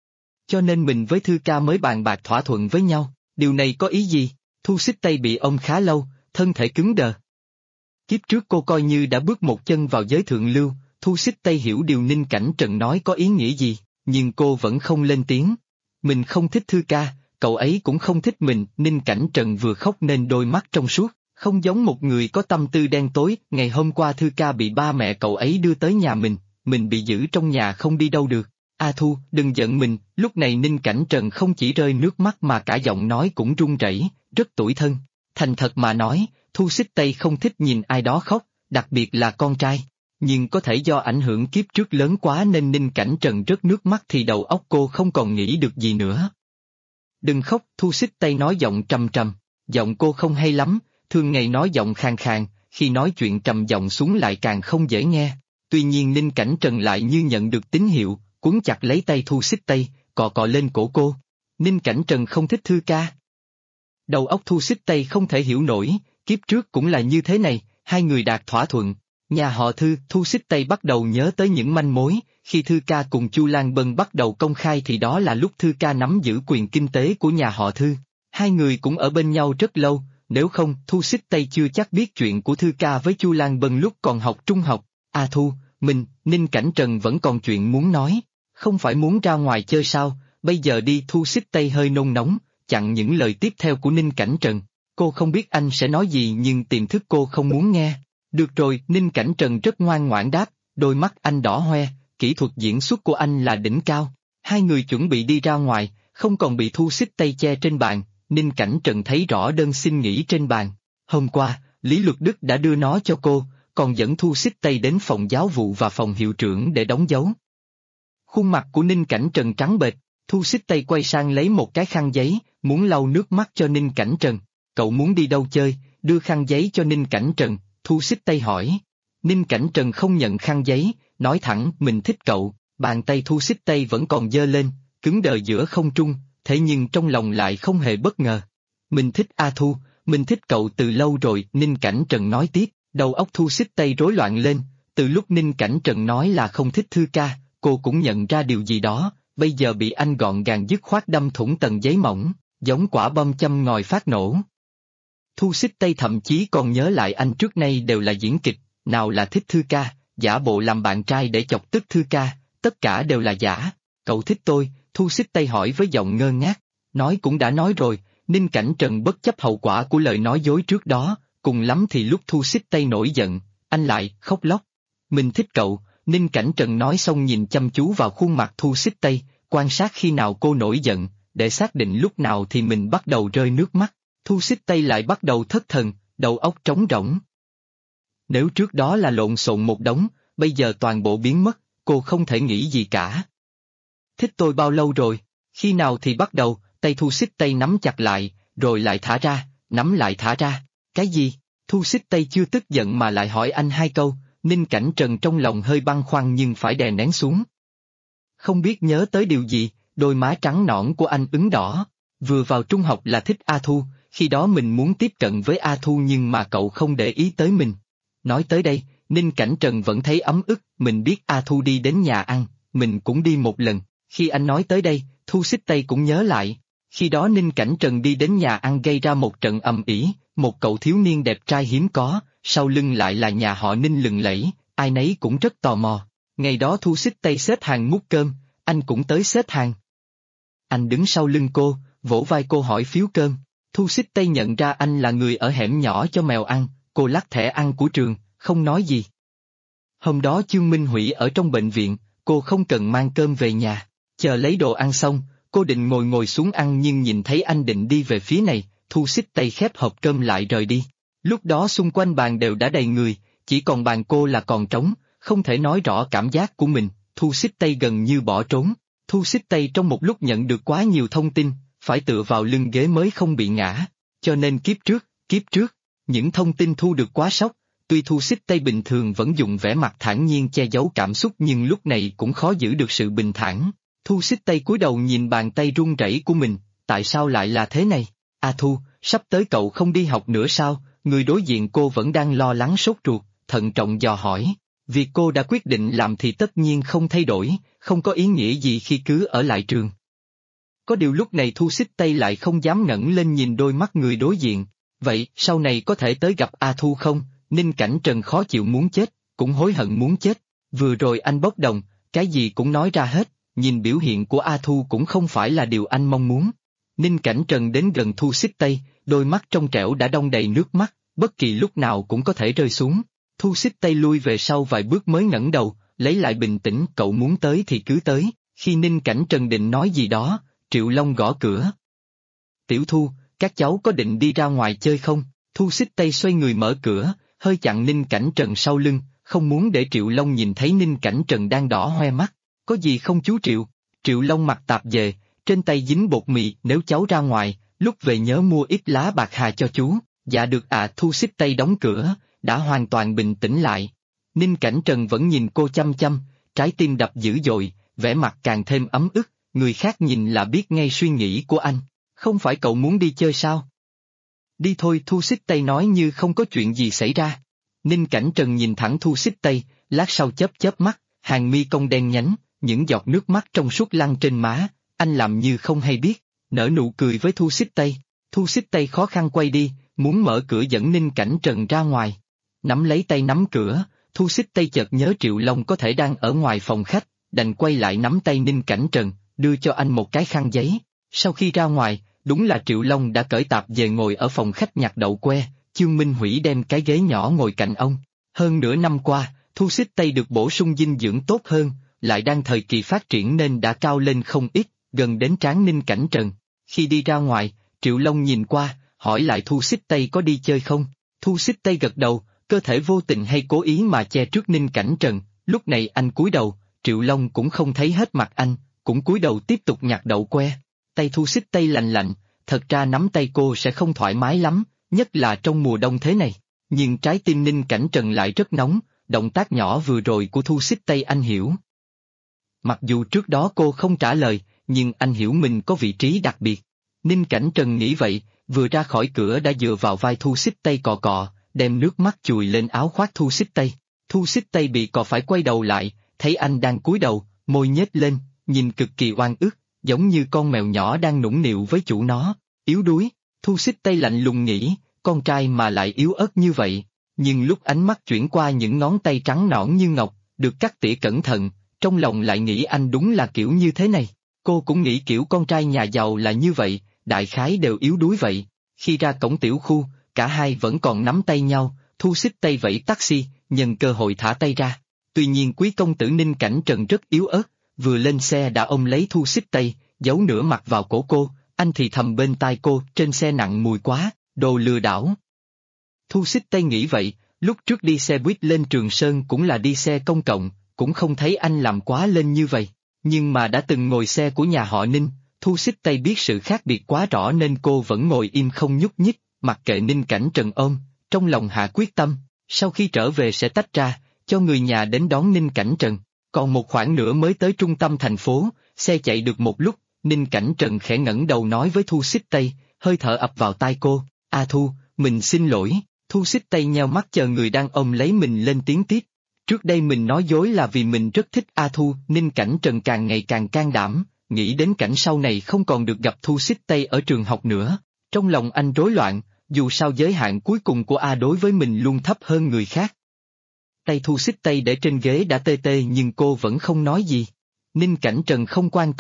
Cho nên mình với Thư Ca mới bàn bạc thỏa thuận với nhau, điều này có ý gì? Thu xích Tây bị ôm khá lâu, thân thể cứng đờ. Kiếp trước cô coi như đã bước một chân vào giới thượng lưu, Thu xích Tây hiểu điều Ninh Cảnh Trần nói có ý nghĩa gì, nhưng cô vẫn không lên tiếng. Mình không thích Thư Ca, cậu ấy cũng không thích mình, Ninh Cảnh Trần vừa khóc nên đôi mắt trong suốt, không giống một người có tâm tư đen tối. Ngày hôm qua Thư Ca bị ba mẹ cậu ấy đưa tới nhà mình bị giữ trong nhà không đi đâu được. A Thu, đừng giận mình, lúc này Ninh Cảnh Trần không chỉ rơi nước mắt mà cả giọng nói cũng run rẩy, rất tủi thân. Thành thật mà nói, Thu xích Tây không thích nhìn ai đó khóc, đặc biệt là con trai. Nhưng có thể do ảnh hưởng kiếp trước lớn quá nên Ninh Cảnh Trần rớt nước mắt thì đầu óc cô không còn nghĩ được gì nữa. Đừng khóc, Thu xích Tây nói giọng trầm trầm, giọng cô không hay lắm, thường ngày nói giọng khàn khàn, khi nói chuyện trầm giọng xuống lại càng không dễ nghe. Tuy nhiên Ninh Cảnh Trần lại như nhận được tín hiệu, cuốn chặt lấy tay Thu xích Tây, cọ cọ lên cổ cô. Ninh Cảnh Trần không thích Thư Ca. Đầu óc Thu xích Tây không thể hiểu nổi, kiếp trước cũng là như thế này, hai người đạt thỏa thuận. Nhà họ Thư, Thu xích Tây bắt đầu nhớ tới những manh mối, khi Thư Ca cùng Chu Lan Bân bắt đầu công khai thì đó là lúc Thư Ca nắm giữ quyền kinh tế của nhà họ Thư. Hai người cũng ở bên nhau rất lâu, nếu không Thu xích Tây chưa chắc biết chuyện của Thư Ca với Chu Lan Bân lúc còn học trung học. À Thu, Ninh Cảnh Trần vẫn còn chuyện muốn nói, không phải muốn ra ngoài chơi sao, bây giờ đi. Thu xích Tây hơi nôn nóng, chặn những lời tiếp theo của Ninh Cảnh Trần. Cô không biết anh sẽ nói gì nhưng tiềm thức cô không muốn nghe. Được rồi, Ninh Cảnh Trần rất ngoan ngoãn đáp, đôi mắt anh đỏ hoe, kỹ thuật diễn xuất của anh là đỉnh cao. Hai người chuẩn bị đi ra ngoài, không còn bị Thu xích Tây che trên bàn. Ninh Cảnh Trần thấy rõ đơn xin nghỉ trên bàn. Hôm qua, Lý Luật Đức đã đưa nó cho cô, còn dẫn Thu xích Tây đến phòng giáo vụ và phòng hiệu trưởng để đóng dấu. Khuôn mặt của Ninh Cảnh Trần trắng bệch, Thu xích Tây quay sang lấy một cái khăn giấy, muốn lau nước mắt cho Ninh Cảnh Trần. Cậu muốn đi đâu chơi, đưa khăn giấy cho Ninh Cảnh Trần, Thu xích Tây hỏi. Ninh Cảnh Trần không nhận khăn giấy, nói thẳng mình thích cậu, bàn tay Thu xích Tây vẫn còn giơ lên, cứng đờ giữa không trung, thế nhưng trong lòng lại không hề bất ngờ. Mình thích A Thu, mình thích cậu từ lâu rồi, Ninh Cảnh Trần nói tiếp, đầu óc Thu xích Tây rối loạn lên, từ lúc Ninh Cảnh Trần nói là không thích Thư Ca, cô cũng nhận ra điều gì đó, bây giờ bị anh gọn gàng dứt khoát đâm thủng tầng giấy mỏng, giống quả bom châm ngòi phát nổ. Thu xích Tây thậm chí còn nhớ lại anh trước nay đều là diễn kịch, nào là thích Thư Ca, giả bộ làm bạn trai để chọc tức Thư Ca, tất cả đều là giả. Cậu thích tôi, Thu xích Tây hỏi với giọng ngơ ngác, nói cũng đã nói rồi. Ninh Cảnh Trần bất chấp hậu quả của lời nói dối trước đó, cùng lắm thì lúc Thu xích Tây nổi giận, anh lại khóc lóc. Mình thích cậu, Ninh Cảnh Trần nói xong nhìn chăm chú vào khuôn mặt Thu xích Tây, quan sát khi nào cô nổi giận, để xác định lúc nào thì mình bắt đầu rơi nước mắt. Thu xích Tây lại bắt đầu thất thần, đầu óc trống rỗng. Nếu trước đó là lộn xộn một đống, bây giờ toàn bộ biến mất, cô không thể nghĩ gì cả. Thích tôi bao lâu rồi, khi nào thì bắt đầu, tay Thu xích Tây nắm chặt lại, rồi lại thả ra, nắm lại thả ra. Cái gì? Thu xích Tây chưa tức giận mà lại hỏi anh hai câu, Ninh Cảnh Trần trong lòng hơi băn khoăn nhưng phải đè nén xuống. Không biết nhớ tới điều gì, đôi má trắng nõn của anh ửng đỏ. Vừa vào trung học là thích A Thu, khi đó mình muốn tiếp cận với A Thu nhưng mà cậu không để ý tới mình. Nói tới đây, Ninh Cảnh Trần vẫn thấy ấm ức, mình biết A Thu đi đến nhà ăn, mình cũng đi một lần. Khi anh nói tới đây, Thu xích Tây cũng nhớ lại. Khi đó Ninh Cảnh Trần đi đến nhà ăn gây ra một trận ầm ĩ, một cậu thiếu niên đẹp trai hiếm có, sau lưng lại là nhà họ Ninh lừng lẫy, ai nấy cũng rất tò mò. Ngày đó Thu xích Tây xếp hàng múc cơm, anh cũng tới xếp hàng. Anh đứng sau lưng cô, vỗ vai cô hỏi phiếu cơm. Thu Xích Tây nhận ra anh là người ở hẻm nhỏ cho mèo ăn, cô lắc thẻ ăn của trường, không nói gì. Hôm đó Chương Minh Hủy ở trong bệnh viện, cô không cần mang cơm về nhà, chờ lấy đồ ăn xong, cô định ngồi xuống ăn nhưng nhìn thấy anh định đi về phía này, Thu Xích Tây khép hộp cơm lại rời đi. Lúc đó xung quanh bàn đều đã đầy người, chỉ còn bàn cô là còn trống, không thể nói rõ cảm giác của mình, Thu Xích Tây gần như bỏ trốn. Thu Xích Tây trong một lúc nhận được quá nhiều thông tin, phải tựa vào lưng ghế mới không bị ngã, cho nên kiếp trước, những thông tin thu được quá sốc, tuy Thu Xích Tây bình thường vẫn dùng vẻ mặt thản nhiên che giấu cảm xúc nhưng lúc này cũng khó giữ được sự bình thản. Thu Xích Tây cúi đầu nhìn bàn tay run rẩy của mình, tại sao lại là thế này? A Thu, sắp tới cậu không đi học nữa sao? Người đối diện cô vẫn đang lo lắng sốt ruột, thận trọng dò hỏi. Việc cô đã quyết định làm thì tất nhiên không thay đổi, không có ý nghĩa gì khi cứ ở lại trường. Có điều lúc này Thu Xích Tây lại không dám ngẩng lên nhìn đôi mắt người đối diện. Vậy, sau này có thể tới gặp A Thu không? Ninh Cảnh Trần khó chịu muốn chết, cũng hối hận muốn chết. Vừa rồi anh bốc đồng, cái gì cũng nói ra hết, nhìn biểu hiện của A Thu cũng không phải là điều anh mong muốn. Ninh Cảnh Trần đến gần Thu Xích Tây, đôi mắt trong trẻo đã đong đầy nước mắt, bất kỳ lúc nào cũng có thể rơi xuống. Thu Xích Tây lui về sau vài bước mới ngẩng đầu, lấy lại bình tĩnh, cậu muốn tới thì cứ tới. Khi Ninh Cảnh Trần định nói gì đó, Triệu Long gõ cửa. Tiểu Thu, các cháu có định đi ra ngoài chơi không? Thu Xích Tây xoay người mở cửa, hơi chặn Ninh Cảnh Trần sau lưng, không muốn để Triệu Long nhìn thấy Ninh Cảnh Trần đang đỏ hoe mắt. Có gì không chú Triệu? Triệu Long mặt tạp dề, trên tay dính bột mì, nếu cháu ra ngoài, lúc về nhớ mua ít lá bạc hà cho chú. Dạ được ạ. Thu Xích Tây đóng cửa, đã hoàn toàn bình tĩnh lại. Ninh Cảnh Trần vẫn nhìn cô chăm chăm, trái tim đập dữ dội, vẻ mặt càng thêm ấm ức, người khác nhìn là biết ngay suy nghĩ của anh. Không phải cậu muốn đi chơi sao? Đi thôi, Thu Xích Tây nói như không có chuyện gì xảy ra. Ninh Cảnh Trần nhìn thẳng Thu Xích Tây, lát sau chớp mắt, hàng mi cong đen nhánh, những giọt nước mắt trong suốt lăn trên má, anh làm như không hay biết, nở nụ cười với Thu Xích Tây. Thu Xích Tây khó khăn quay đi, muốn mở cửa dẫn Ninh Cảnh Trần ra ngoài. Nắm lấy tay nắm cửa, Thu Xích Tây chợt nhớ Triệu Long có thể đang ở ngoài phòng khách, đành quay lại nắm tay Ninh Cảnh Trần, đưa cho anh một cái khăn giấy. Sau khi ra ngoài, đúng là Triệu Long đã cởi tạp về ngồi ở phòng khách nhặt đậu que, Chương Minh Hủy đem cái ghế nhỏ ngồi cạnh ông. Hơn nửa năm qua, Thu Xích Tây được bổ sung dinh dưỡng tốt hơn, lại đang thời kỳ phát triển nên đã cao lên không ít, gần đến trán Ninh Cảnh Trần. Khi đi ra ngoài, Triệu Long nhìn qua, hỏi lại Thu Xích Tây có đi chơi không? Thu Xích Tây gật đầu, cơ thể vô tình hay cố ý mà che trước Ninh Cảnh Trần, lúc này anh cúi đầu, Triệu Long cũng không thấy hết mặt anh, cũng cúi đầu tiếp tục nhặt đậu que. Tay Thu Xích Tây lạnh lạnh, thật ra nắm tay cô sẽ không thoải mái lắm, nhất là trong mùa đông thế này, nhưng trái tim Ninh Cảnh Trần lại rất nóng, động tác nhỏ vừa rồi của Thu Xích Tây anh hiểu. Mặc dù trước đó cô không trả lời, nhưng anh hiểu mình có vị trí đặc biệt. Ninh Cảnh Trần nghĩ vậy, vừa ra khỏi cửa đã dựa vào vai Thu Xích Tây cọ cọ, đem nước mắt chùi lên áo khoác Thu Xích Tây. Thu Xích Tây bị cọ phải quay đầu lại, thấy anh đang cúi đầu, môi nhếch lên, nhìn cực kỳ oan ức, giống như con mèo nhỏ đang nũng nịu với chủ nó. Yếu đuối, Thu Xích Tây lạnh lùng nghĩ, con trai mà lại yếu ớt như vậy. Nhưng lúc ánh mắt chuyển qua những ngón tay trắng nõn như ngọc, được cắt tỉa cẩn thận, trong lòng lại nghĩ anh đúng là kiểu như thế này. Cô cũng nghĩ kiểu con trai nhà giàu là như vậy, đại khái đều yếu đuối vậy. Khi ra cổng tiểu khu, cả hai vẫn còn nắm tay nhau, Thu Xích Tây vẫy taxi, nhân cơ hội thả tay ra. Tuy nhiên quý công tử Ninh Cảnh Trần rất yếu ớt, vừa lên xe đã ôm lấy Thu Xích Tây, giấu nửa mặt vào cổ cô, anh thì thầm bên tai cô, trên xe nặng mùi quá, đồ lừa đảo. Thu Xích Tây nghĩ vậy, lúc trước đi xe buýt lên Trường Sơn cũng là đi xe công cộng, cũng không thấy anh làm quá lên như vậy. Nhưng mà đã từng ngồi xe của nhà họ Ninh, Thu Xích Tây biết sự khác biệt quá rõ nên cô vẫn ngồi im không nhúc nhích, mặc kệ Ninh Cảnh Trần ôm, trong lòng hạ quyết tâm, sau khi trở về sẽ tách ra, cho người nhà đến đón Ninh Cảnh Trần. Còn một khoảng nữa mới tới trung tâm thành phố, xe chạy được một lúc, Ninh Cảnh Trần khẽ ngẩng đầu nói với Thu Xích Tây, hơi thở ập vào tai cô, A Thu, mình xin lỗi. Thu Xích Tây nheo mắt chờ người đang ôm lấy mình lên tiếng tiếp. Trước đây mình nói dối là vì mình rất thích A Thu, Ninh Cảnh Trần càng ngày càng can đảm, nghĩ đến cảnh sau này không còn được gặp Thu Xích Tây ở trường học nữa. Trong lòng anh rối loạn, dù sao giới hạn cuối cùng của A đối với mình luôn thấp hơn người khác. Tay Thu Xích Tây để trên ghế đã tê tê nhưng cô vẫn không nói gì. Ninh Cảnh Trần không quan tâm,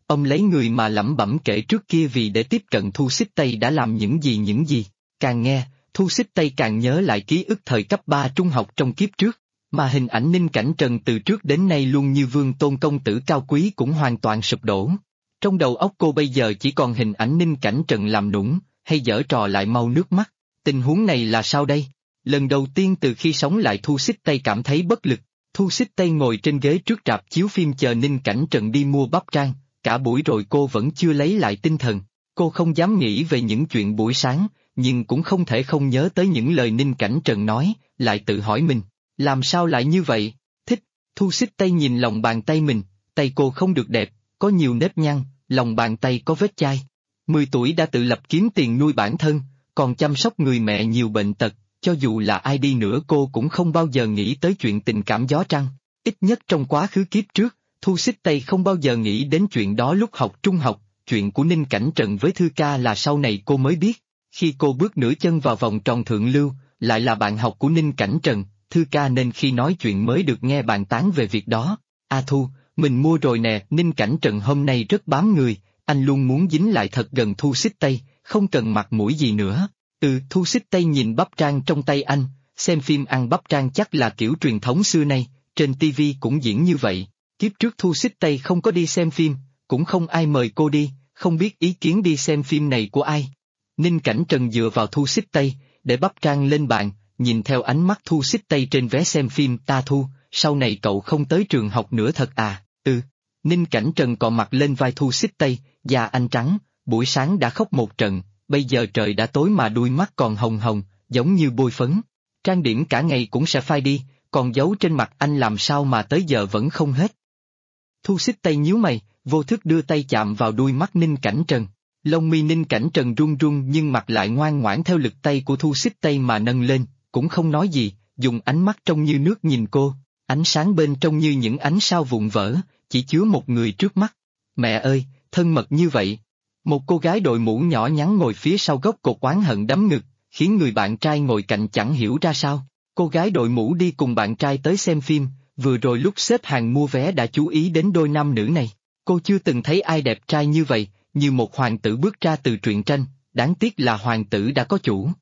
Ông lấy người mà lẩm bẩm kể trước kia vì để tiếp cận Thu Xích Tây đã làm những gì. Càng nghe, Thu Xích Tây càng nhớ lại ký ức thời cấp 3 trung học trong kiếp trước, mà hình ảnh Ninh Cảnh Trần từ trước đến nay luôn như vương tôn công tử cao quý cũng hoàn toàn sụp đổ. Trong đầu óc cô bây giờ chỉ còn hình ảnh Ninh Cảnh Trần làm nũng, hay giở trò lại mau nước mắt. Tình huống này là sao đây? Lần đầu tiên từ khi sống lại Thu Xích Tây cảm thấy bất lực. Thu Xích Tây ngồi trên ghế trước rạp chiếu phim chờ Ninh Cảnh Trần đi mua bắp rang, cả buổi rồi cô vẫn chưa lấy lại tinh thần. Cô không dám nghĩ về những chuyện buổi sáng, nhưng cũng không thể không nhớ tới những lời Ninh Cảnh Trần nói, lại tự hỏi mình, làm sao lại như vậy? Thích. Thu Xích Tây nhìn lòng bàn tay mình, tay cô không được đẹp, có nhiều nếp nhăn, lòng bàn tay có vết chai. 10 tuổi đã tự lập kiếm tiền nuôi bản thân, còn chăm sóc người mẹ nhiều bệnh tật, cho dù là ai đi nữa cô cũng không bao giờ nghĩ tới chuyện tình cảm gió trăng. Ít nhất trong quá khứ kiếp trước, Thu Xích Tây không bao giờ nghĩ đến chuyện đó lúc học trung học, chuyện của Ninh Cảnh Trần với Thư Ca là sau này cô mới biết. Khi cô bước nửa chân vào vòng tròn thượng lưu, lại là bạn học của Ninh Cảnh Trần, Thư Ca nên khi nói chuyện mới được nghe bàn tán về việc đó. Thu, mình mua rồi nè. Ninh Cảnh Trần hôm nay rất bám người, anh luôn muốn dính lại thật gần Thu Xích Tây, không cần mặt mũi gì nữa. Thu Xích Tây nhìn bắp rang trong tay anh, xem phim ăn bắp rang chắc là kiểu truyền thống xưa nay, trên TV cũng diễn như vậy. Kiếp trước Thu Xích Tây không có đi xem phim, cũng không ai mời cô đi, không biết ý kiến đi xem phim này của ai. Ninh Cảnh Trần dựa vào Thu Xích Tây, để bắp rang lên bàn, nhìn theo ánh mắt Thu Xích Tây trên vé xem phim. Ta Thu, sau này cậu không tới trường học nữa thật à? Ninh Cảnh Trần cọ mặt lên vai Thu Xích Tây, da anh trắng, buổi sáng đã khóc một trận, bây giờ trời đã tối mà đuôi mắt còn hồng hồng, giống như bôi phấn. Trang điểm cả ngày cũng sẽ phai đi, còn dấu trên mặt anh làm sao mà tới giờ vẫn không hết. Thu Xích Tây nhíu mày, vô thức đưa tay chạm vào đuôi mắt Ninh Cảnh Trần. Lông mi Ninh Cảnh Trần run run nhưng mặt lại ngoan ngoãn theo lực tay của Thu Xích Tây mà nâng lên, cũng không nói gì, dùng ánh mắt trong như nước nhìn cô, ánh sáng bên trong như những ánh sao vụn vỡ, chỉ chứa một người trước mắt. Mẹ ơi, thân mật như vậy. Một cô gái đội mũ nhỏ nhắn ngồi phía sau gốc cột oán hận đấm ngực, khiến người bạn trai ngồi cạnh chẳng hiểu ra sao. Cô gái đội mũ đi cùng bạn trai tới xem phim, vừa rồi lúc xếp hàng mua vé đã chú ý đến đôi nam nữ này. Cô chưa từng thấy ai đẹp trai như vậy, như một hoàng tử bước ra từ truyện tranh, đáng tiếc là hoàng tử đã có chủ.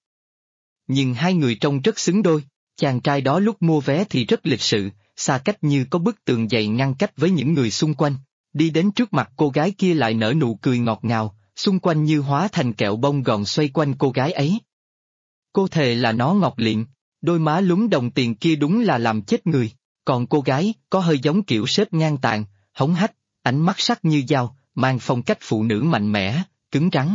Nhưng hai người trông rất xứng đôi, chàng trai đó lúc mua vé thì rất lịch sự, xa cách như có bức tường dày ngăn cách với những người xung quanh. Đi đến trước mặt cô gái kia lại nở nụ cười ngọt ngào, xung quanh như hóa thành kẹo bông gòn xoay quanh cô gái ấy. Cô thề là nó ngọt liệm, đôi má lúm đồng tiền kia đúng là làm chết người, còn cô gái có hơi giống kiểu sếp ngang tàn, hống hách, ánh mắt sắc như dao, mang phong cách phụ nữ mạnh mẽ, cứng rắn.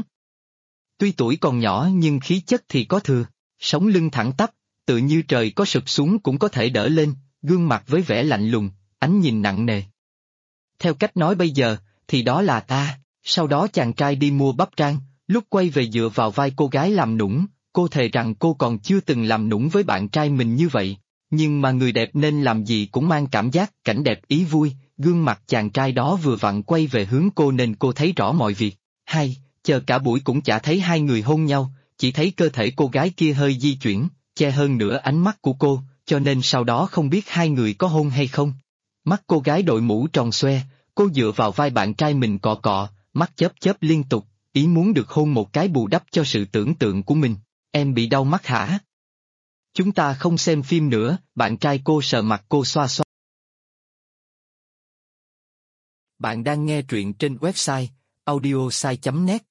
Tuy tuổi còn nhỏ nhưng khí chất thì có thừa, sống lưng thẳng tắp, tự như trời có sụp xuống cũng có thể đỡ lên, gương mặt với vẻ lạnh lùng, ánh nhìn nặng nề. Theo cách nói bây giờ, thì đó là ta. Sau đó chàng trai đi mua bắp rang, lúc quay về dựa vào vai cô gái làm nũng, cô thề rằng cô còn chưa từng làm nũng với bạn trai mình như vậy. Nhưng mà người đẹp nên làm gì cũng mang cảm giác cảnh đẹp ý vui, gương mặt chàng trai đó vừa vặn quay về hướng cô nên cô thấy rõ mọi việc. Chờ cả buổi cũng chả thấy hai người hôn nhau, chỉ thấy cơ thể cô gái kia hơi di chuyển, che hơn nữa ánh mắt của cô, cho nên sau đó không biết hai người có hôn hay không. Mắt cô gái đội mũ tròn xoe, cô dựa vào vai bạn trai mình cọ cọ, mắt chớp chớp liên tục, ý muốn được hôn một cái bù đắp cho sự tưởng tượng của mình. Em bị đau mắt hả? Chúng ta không xem phim nữa. Bạn trai cô sờ mặt cô xoa xoa. Bạn đang nghe truyện trên website audiosai.net.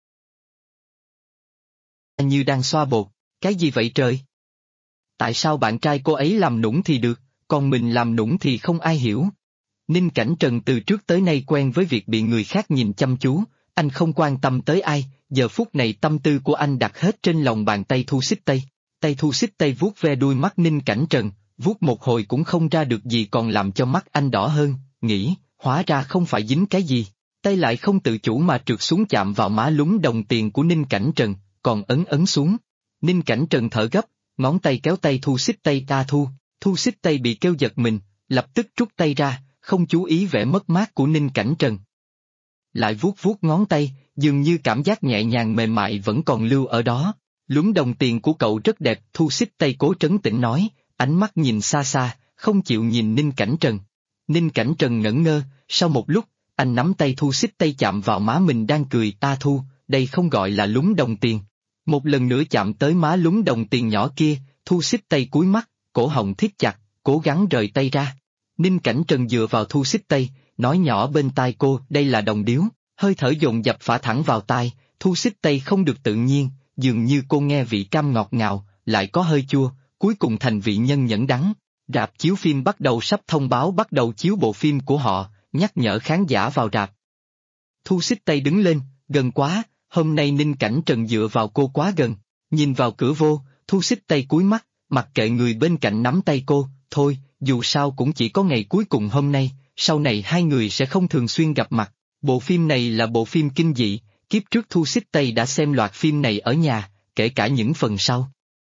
Như đang xoa bột, cái gì vậy trời? Tại sao bạn trai cô ấy làm nũng thì được, còn mình làm nũng thì không ai hiểu? Ninh Cảnh Trần từ trước tới nay quen với việc bị người khác nhìn chăm chú, anh không quan tâm tới ai, giờ phút này tâm tư của anh đặt hết trên lòng bàn tay Thu Xích Tây. Tay Thu Xích Tây vuốt ve đuôi mắt Ninh Cảnh Trần, vuốt một hồi cũng không ra được gì còn làm cho mắt anh đỏ hơn, nghĩ, hóa ra không phải dính cái gì. Tay lại không tự chủ mà trượt xuống chạm vào má lúm đồng tiền của Ninh Cảnh Trần, còn ấn xuống. Ninh Cảnh Trần thở gấp, ngón tay kéo tay Thu Xích Tây. Thu Xích Tây bị kêu giật mình, lập tức rút tay ra, không chú ý vẻ mất mát của Ninh Cảnh Trần. Lại vuốt ngón tay, dường như cảm giác nhẹ nhàng mềm mại vẫn còn lưu ở đó. Lúm đồng tiền của cậu rất đẹp. Thu Xích Tây cố trấn tĩnh nói, ánh mắt nhìn xa xa, không chịu nhìn Ninh Cảnh Trần. Ninh Cảnh Trần ngẩn ngơ, sau một lúc, Anh nắm tay Thu xích tay chạm vào má mình đang cười. A Thu, đây không gọi là lúng đồng tiền. Một lần nữa chạm tới má lúng đồng tiền nhỏ kia, Thu xích tay cúi mắt, cổ họng thiết chặt, cố gắng rời tay ra. Ninh Cảnh Trần dựa vào Thu xích tay, nói nhỏ bên tai cô, đây là đồng điếu, hơi thở dồn dập phả thẳng vào tai, Thu xích tay không được tự nhiên, dường như cô nghe vị cam ngọt ngào, lại có hơi chua, cuối cùng thành vị nhân nhẫn đắng. Rạp chiếu phim bắt đầu sắp thông báo bắt đầu chiếu bộ phim của họ, nhắc nhở khán giả vào rạp. Thu xích tay đứng lên, gần quá, hôm nay Ninh Cảnh Trần dựa vào cô quá gần, nhìn vào cửa vô, Thu xích tay cúi mắt, mặc kệ người bên cạnh nắm tay cô, thôi, dù sao cũng chỉ có ngày cuối cùng hôm nay, sau này hai người sẽ không thường xuyên gặp mặt. Bộ phim này là bộ phim kinh dị, kiếp trước Thu xích tay đã xem loạt phim này ở nhà, kể cả những phần sau.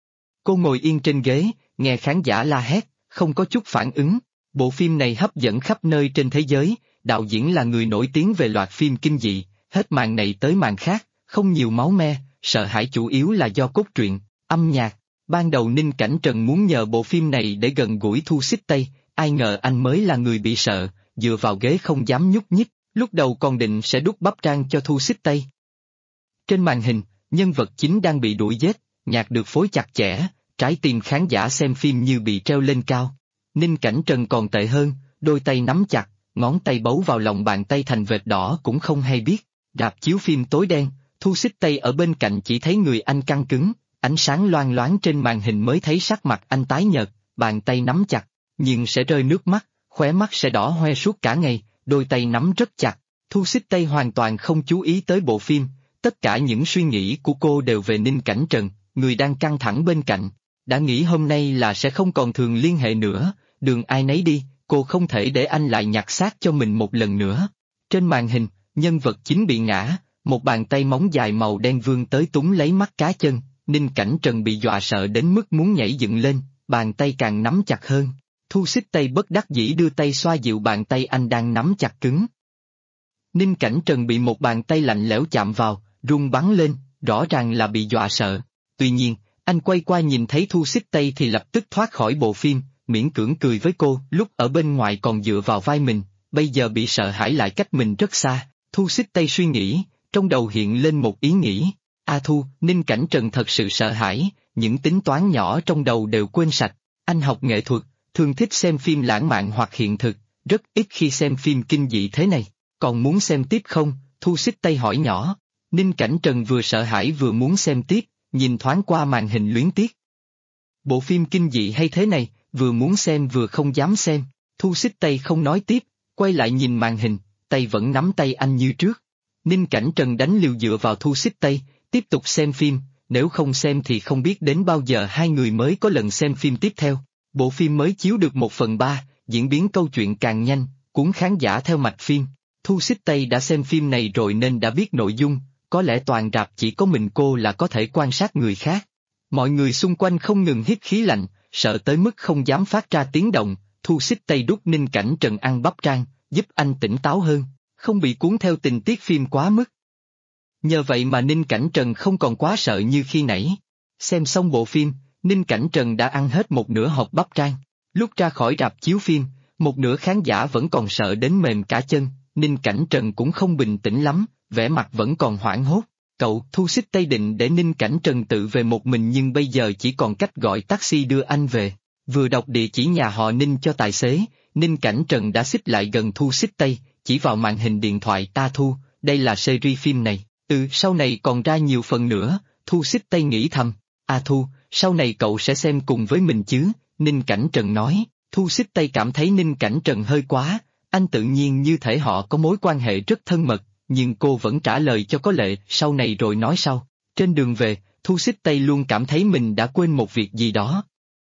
Cô ngồi yên trên ghế, nghe khán giả la hét, không có chút phản ứng. Bộ phim này hấp dẫn khắp nơi trên thế giới, đạo diễn là người nổi tiếng về loạt phim kinh dị, hết màn này tới màn khác, không nhiều máu me, sợ hãi chủ yếu là do cốt truyện, âm nhạc. Ban đầu Ninh Cảnh Trần muốn nhờ bộ phim này để gần gũi Thu xích tay, ai ngờ anh mới là người bị sợ, dựa vào ghế không dám nhúc nhích, lúc đầu còn định sẽ đút bắp rang cho Thu xích tay. Trên màn hình, nhân vật chính đang bị đuổi giết, nhạc được phối chặt chẽ, trái tim khán giả xem phim như bị treo lên cao. Ninh Cảnh Trần còn tệ hơn, đôi tay nắm chặt, ngón tay bấu vào lòng bàn tay thành vệt đỏ cũng không hay biết. Rạp chiếu phim tối đen, Thu xích tay ở bên cạnh chỉ thấy người anh căng cứng, ánh sáng loang loáng trên màn hình mới thấy sắc mặt anh tái nhợt, bàn tay nắm chặt, nhưng sẽ rơi nước mắt, khóe mắt sẽ đỏ hoe suốt cả ngày, đôi tay nắm rất chặt. Thu xích tay hoàn toàn không chú ý tới bộ phim, tất cả những suy nghĩ của cô đều về Ninh Cảnh Trần, người đang căng thẳng bên cạnh. Đã nghĩ hôm nay là sẽ không còn thường liên hệ nữa, đường ai nấy đi, cô không thể để anh lại nhặt xác cho mình một lần nữa. Trên màn hình, nhân vật chính bị ngã, một bàn tay móng dài màu đen vươn tới túm lấy mắt cá chân, Ninh Cảnh Trần bị dọa sợ đến mức muốn nhảy dựng lên, bàn tay càng nắm chặt hơn. Thu xích tay bất đắc dĩ đưa tay xoa dịu bàn tay anh đang nắm chặt cứng. Ninh Cảnh Trần bị một bàn tay lạnh lẽo chạm vào, run bắn lên, rõ ràng là bị dọa sợ. Tuy nhiên, anh quay qua nhìn thấy Thu xích tay thì lập tức thoát khỏi bộ phim, miễn cưỡng cười với cô, lúc ở bên ngoài còn dựa vào vai mình, bây giờ bị sợ hãi lại cách mình rất xa. Thu xích tay suy nghĩ, trong đầu hiện lên một ý nghĩ. A Thu, Ninh Cảnh Trần thật sự sợ hãi, những tính toán nhỏ trong đầu đều quên sạch. Anh học nghệ thuật, thường thích xem phim lãng mạn hoặc hiện thực, rất ít khi xem phim kinh dị thế này. Còn muốn xem tiếp không? Thu xích tay hỏi nhỏ. Ninh Cảnh Trần vừa sợ hãi vừa muốn xem tiếp, nhìn thoáng qua màn hình luyến tiếc. Bộ phim kinh dị hay thế này, vừa muốn xem vừa không dám xem. Thu xích tay không nói tiếp, quay lại nhìn màn hình, tay vẫn nắm tay anh như trước. Ninh Cảnh Trần đánh liều dựa vào Thu xích tay, tiếp tục xem phim, nếu không xem thì không biết đến bao giờ hai người mới có lần xem phim tiếp theo. Bộ phim mới chiếu được 1/3, diễn biến câu chuyện càng nhanh, cuốn khán giả theo mạch phim. Thu xích tay đã xem phim này rồi nên đã biết nội dung, có lẽ toàn rạp chỉ có mình cô là có thể quan sát người khác. Mọi người xung quanh không ngừng hít khí lạnh, sợ tới mức không dám phát ra tiếng động. Thu xích tay đút Ninh Cảnh Trần ăn bắp rang, giúp anh tỉnh táo hơn, không bị cuốn theo tình tiết phim quá mức. Nhờ vậy mà Ninh Cảnh Trần không còn quá sợ như khi nãy. Xem xong bộ phim, Ninh Cảnh Trần đã ăn hết một nửa hộp bắp rang. Lúc ra khỏi rạp chiếu phim, một nửa khán giả vẫn còn sợ đến mềm cả chân, Ninh Cảnh Trần cũng không bình tĩnh lắm, vẻ mặt vẫn còn hoảng hốt. Cậu, Thu xích tay định để Ninh Cảnh Trần tự về một mình nhưng bây giờ chỉ còn cách gọi taxi đưa anh về. Vừa đọc địa chỉ nhà họ Ninh cho tài xế, Ninh Cảnh Trần đã xích lại gần Thu xích tay, chỉ vào màn hình điện thoại. Ta Thu, đây là series phim này, sau này còn ra nhiều phần nữa. Thu xích tay nghĩ thầm. A Thu, sau này cậu sẽ xem cùng với mình chứ? Ninh Cảnh Trần nói. Thu xích tay cảm thấy Ninh Cảnh Trần hơi quá, anh tự nhiên như thể họ có mối quan hệ rất thân mật, nhưng cô vẫn trả lời cho có lệ, sau này rồi nói sau. Trên đường về, Thu xích tay luôn cảm thấy mình đã quên một việc gì đó.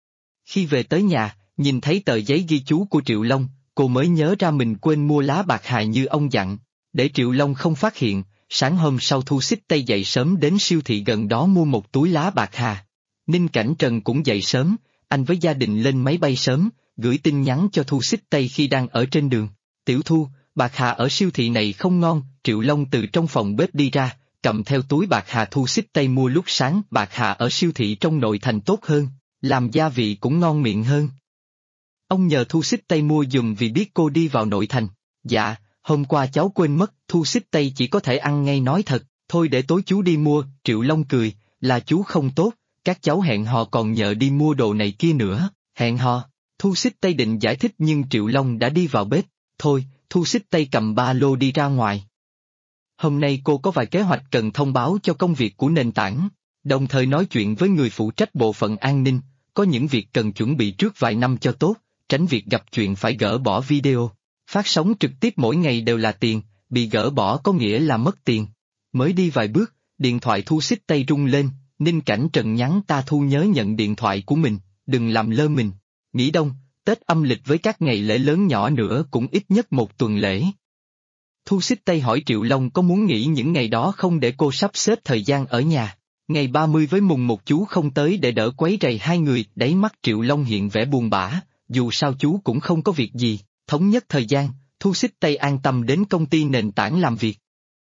Khi về tới nhà, nhìn thấy tờ giấy ghi chú của Triệu Long, cô mới nhớ ra mình quên mua lá bạc hà như ông dặn. Để Triệu Long không phát hiện, sáng hôm sau Thu xích tay dậy sớm đến siêu thị gần đó mua một túi lá bạc hà. Ninh Cảnh Trần cũng dậy sớm, anh với gia đình lên máy bay sớm, gửi tin nhắn cho Thu xích tay khi đang ở trên đường. Tiểu Thu, bạc hà ở siêu thị này không ngon. Triệu Long từ trong phòng bếp đi ra, cầm theo túi bạc hà Thu xích tay mua lúc sáng. Bạc hà ở siêu thị trong nội thành tốt hơn, làm gia vị cũng ngon miệng hơn. Ông nhờ Thu xích tay mua giùm vì biết cô đi vào nội thành. Dạ, hôm qua cháu quên mất, Thu Xích Tây chỉ có thể ăn ngay nói thật, thôi để tối chú đi mua, Triệu Long cười, là chú không tốt, các cháu hẹn hò còn nhờ đi mua đồ này kia nữa, hẹn hò, Thu Xích Tây định giải thích nhưng Triệu Long đã đi vào bếp, thôi, Thu Xích Tây cầm ba lô đi ra ngoài. Hôm nay cô có vài kế hoạch cần thông báo cho công việc của nền tảng, đồng thời nói chuyện với người phụ trách bộ phận an ninh, có những việc cần chuẩn bị trước vài năm cho tốt, tránh việc gặp chuyện phải gỡ bỏ video. Phát sóng trực tiếp mỗi ngày đều là tiền, bị gỡ bỏ có nghĩa là mất tiền. Mới đi vài bước, điện thoại Thu Xích Tây rung lên, Ninh Cảnh Trần nhắn ta Thu nhớ nhận điện thoại của mình, đừng làm lơ mình. Nghỉ đông, Tết âm lịch với các ngày lễ lớn nhỏ nữa cũng ít nhất một tuần lễ. Thu Xích Tây hỏi Triệu Long có muốn nghỉ những ngày đó không để cô sắp xếp thời gian ở nhà. Ngày 30 với mùng 1 chú không tới để đỡ quấy rầy hai người, đáy mắt Triệu Long hiện vẻ buồn bã, dù sao chú cũng không có việc gì, thống nhất thời gian, Thu Xích Tây an tâm đến công ty nền tảng làm việc.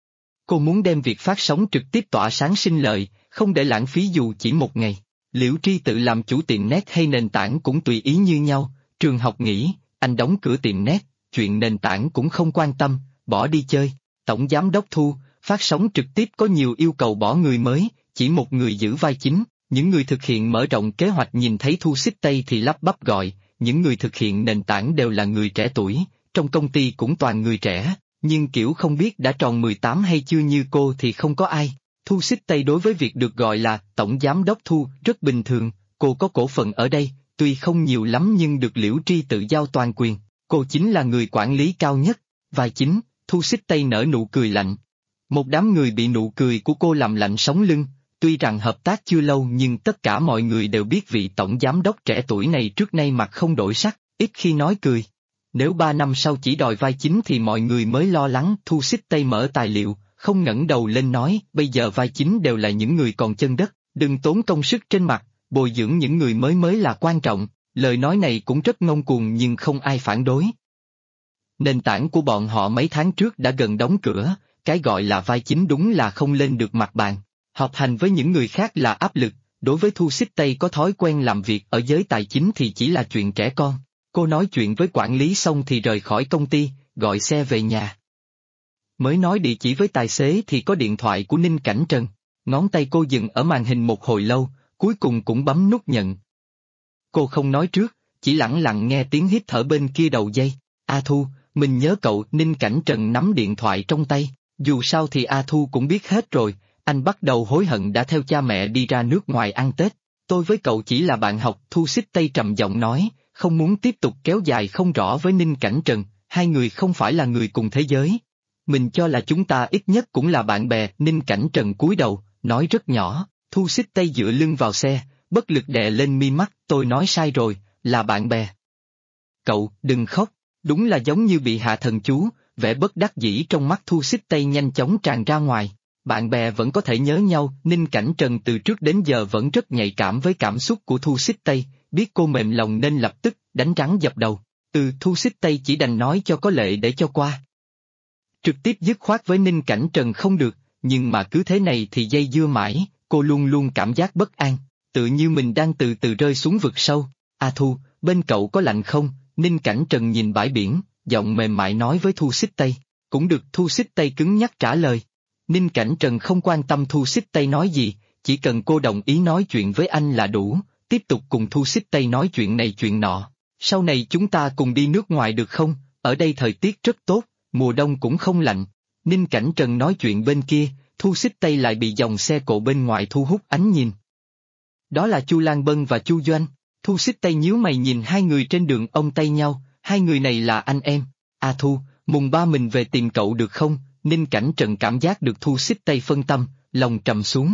Cô muốn đem việc phát sóng trực tiếp tỏa sáng sinh lợi, không để lãng phí dù chỉ một ngày. Liễu Tri tự làm chủ tiệm net hay nền tảng cũng tùy ý như nhau, trường học nghỉ, anh đóng cửa tiệm net, chuyện nền tảng cũng không quan tâm, bỏ đi chơi. Tổng giám đốc Thu, phát sóng trực tiếp có nhiều yêu cầu bỏ người mới, chỉ một người giữ vai chính, những người thực hiện mở rộng kế hoạch nhìn thấy Thu Xích Tây thì lắp bắp gọi, những người thực hiện nền tảng đều là người trẻ tuổi, trong công ty cũng toàn người trẻ, nhưng kiểu không biết đã tròn 18 hay chưa như cô thì không có ai. Thu Xích Tây đối với việc được gọi là Tổng Giám đốc Thu rất bình thường, cô có cổ phần ở đây, tuy không nhiều lắm nhưng được Liễu Tri tự giao toàn quyền, cô chính là người quản lý cao nhất, vai chính, Thu Xích Tây nở nụ cười lạnh. Một đám người bị nụ cười của cô làm lạnh sống lưng, tuy rằng hợp tác chưa lâu nhưng tất cả mọi người đều biết vị Tổng Giám đốc trẻ tuổi này trước nay mặt không đổi sắc, ít khi nói cười. Nếu 3 năm sau chỉ đòi vai chính thì mọi người mới lo lắng. Thu Xích Tây mở tài liệu, không ngẩng đầu lên nói, bây giờ vai chính đều là những người còn chân đất, đừng tốn công sức trên mặt, bồi dưỡng những người mới là quan trọng. Lời nói này cũng rất ngông cuồng nhưng không ai phản đối. Nền tảng của bọn họ mấy tháng trước đã gần đóng cửa, cái gọi là vai chính đúng là không lên được mặt bàn. Họp hành với những người khác là áp lực, đối với Thu Xích Tây có thói quen làm việc ở giới tài chính thì chỉ là chuyện trẻ con. Cô nói chuyện với quản lý xong thì rời khỏi công ty, gọi xe về nhà. Mới nói địa chỉ với tài xế thì có điện thoại của Ninh Cảnh Trần. Ngón tay cô dừng ở màn hình một hồi lâu, cuối cùng cũng bấm nút nhận. Cô không nói trước, chỉ lẳng lặng nghe tiếng hít thở bên kia đầu dây. A Thu, mình nhớ cậu. Ninh Cảnh Trần nắm điện thoại trong tay, dù sao thì A Thu cũng biết hết rồi, anh bắt đầu hối hận đã theo cha mẹ đi ra nước ngoài ăn Tết. Tôi với cậu chỉ là bạn học. Thu Xích Tây trầm giọng nói, không muốn tiếp tục kéo dài không rõ với Ninh Cảnh Trần, hai người không phải là người cùng thế giới. Mình cho là chúng ta ít nhất cũng là bạn bè. Ninh Cảnh Trần cúi đầu, nói rất nhỏ. Thu Xích Tây dựa lưng vào xe, bất lực đè lên mi mắt, tôi nói sai rồi, là bạn bè. Cậu, đừng khóc, đúng là giống như bị hạ thần chú, vẻ bất đắc dĩ trong mắt Thu Xích Tây nhanh chóng tràn ra ngoài. Bạn bè vẫn có thể nhớ nhau. Ninh Cảnh Trần từ trước đến giờ vẫn rất nhạy cảm với cảm xúc của Thu Xích Tây, biết cô mềm lòng nên lập tức đánh trắng dập đầu. Thu Xích Tây chỉ đành nói cho có lệ để cho qua. Trực tiếp dứt khoát với Ninh Cảnh Trần không được, nhưng mà cứ thế này thì dây dưa mãi, cô luôn luôn cảm giác bất an, tự như mình đang từ từ rơi xuống vực sâu. A Thu, bên cậu có lạnh không? Ninh Cảnh Trần nhìn bãi biển, giọng mềm mại nói với Thu Xích Tây. Cũng được. Thu Xích Tây cứng nhắc trả lời. Ninh Cảnh Trần không quan tâm Thu Xích Tây nói gì, chỉ cần cô đồng ý nói chuyện với anh là đủ, tiếp tục cùng Thu Xích Tây nói chuyện này chuyện nọ. Sau này chúng ta cùng đi nước ngoài được không? Ở đây thời tiết rất tốt, mùa đông cũng không lạnh. Ninh Cảnh Trần nói chuyện bên kia, Thu Xích Tây lại bị dòng xe cộ bên ngoài thu hút ánh nhìn. Đó là Chu Lan Bân và Chu Doanh. Thu Xích Tây nhíu mày nhìn hai người trên đường ôm tay nhau, hai người này là anh em. A Thu, mùng 3 mình về tìm cậu được không? Ninh Cảnh Trần cảm giác được Thu Xích Tây phân tâm, lòng trầm xuống.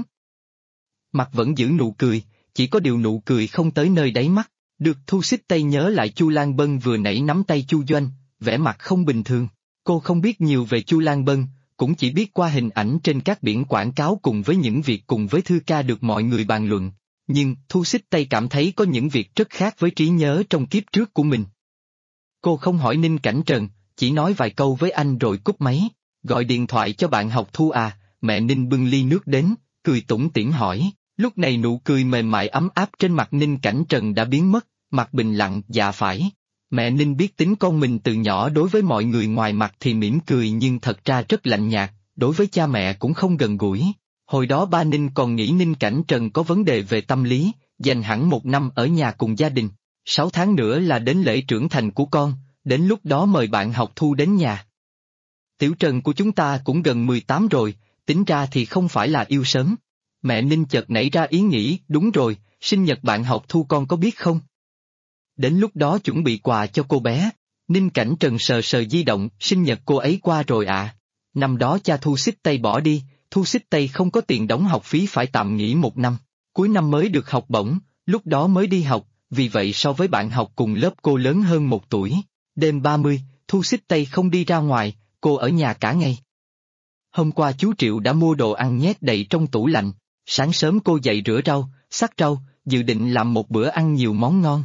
Mặt vẫn giữ nụ cười, chỉ có điều nụ cười không tới nơi đáy mắt. Được. Thu Xích Tây nhớ lại Chu Lan Bân vừa nãy nắm tay Chu Doanh, vẻ mặt không bình thường. Cô không biết nhiều về Chu Lan Bân, cũng chỉ biết qua hình ảnh trên các biển quảng cáo cùng với những việc cùng với Thư Ca được mọi người bàn luận. Nhưng Thu Xích Tây cảm thấy có những việc rất khác với trí nhớ trong kiếp trước của mình. Cô không hỏi Ninh Cảnh Trần, chỉ nói vài câu với anh rồi cúp máy. Gọi điện thoại cho bạn học Thu à? Mẹ Ninh bưng ly nước đến, cười tủm tỉm hỏi. Lúc này nụ cười mềm mại ấm áp trên mặt Ninh Cảnh Trần đã biến mất, mặt bình lặng. Dạ phải. Mẹ Ninh biết tính con mình từ nhỏ đối với mọi người ngoài mặt thì mỉm cười nhưng thật ra rất lạnh nhạt, đối với cha mẹ cũng không gần gũi. Hồi đó ba Ninh còn nghĩ Ninh Cảnh Trần có vấn đề về tâm lý, dành hẳn 1 năm ở nhà cùng gia đình. 6 tháng nữa là đến lễ trưởng thành của con, đến lúc đó mời bạn học Thu đến nhà. Tiểu Trần của chúng ta cũng gần 18 rồi, tính ra thì không phải là yêu sớm. Mẹ Ninh chợt nảy ra ý nghĩ, đúng rồi, sinh nhật bạn học Thu con có biết không? Đến lúc đó chuẩn bị quà cho cô bé. Ninh Cảnh Trần sờ sờ di động, sinh nhật cô ấy qua rồi ạ. Năm đó cha Thu xích Tây bỏ đi, Thu xích Tây không có tiền đóng học phí phải tạm nghỉ 1 năm. Cuối năm mới được học bổng, lúc đó mới đi học, vì vậy so với bạn học cùng lớp cô lớn hơn 1 tuổi. Đêm 30, Thu xích Tây không đi ra ngoài, cô ở nhà cả ngày. Hôm qua chú Triệu đã mua đồ ăn nhét đầy trong tủ lạnh, sáng sớm cô dậy rửa rau, xắt rau, dự định làm một bữa ăn nhiều món ngon.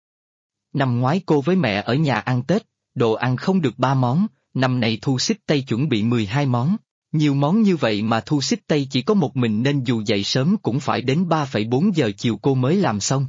Năm ngoái cô với mẹ ở nhà ăn Tết, đồ ăn không được 3 món, năm nay Thu xích Tây chuẩn bị 12 món. Nhiều món như vậy mà Thu xích Tây chỉ có một mình nên dù dậy sớm cũng phải đến 3,4 giờ chiều cô mới làm xong.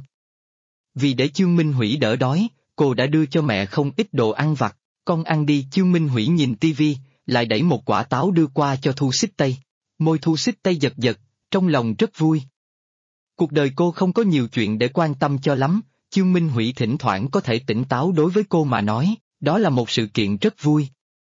Vì để Chương Minh Hủy đỡ đói, cô đã đưa cho mẹ không ít đồ ăn vặt, con ăn đi. Chương Minh Hủy nhìn tivi, lại đẩy một quả táo đưa qua cho Thu xích Tây. Môi Thu xích Tây giật giật, trong lòng rất vui. Cuộc đời cô không có nhiều chuyện để quan tâm cho lắm, Chương Minh Hủy thỉnh thoảng có thể tỉnh táo đối với cô mà nói, đó là một sự kiện rất vui.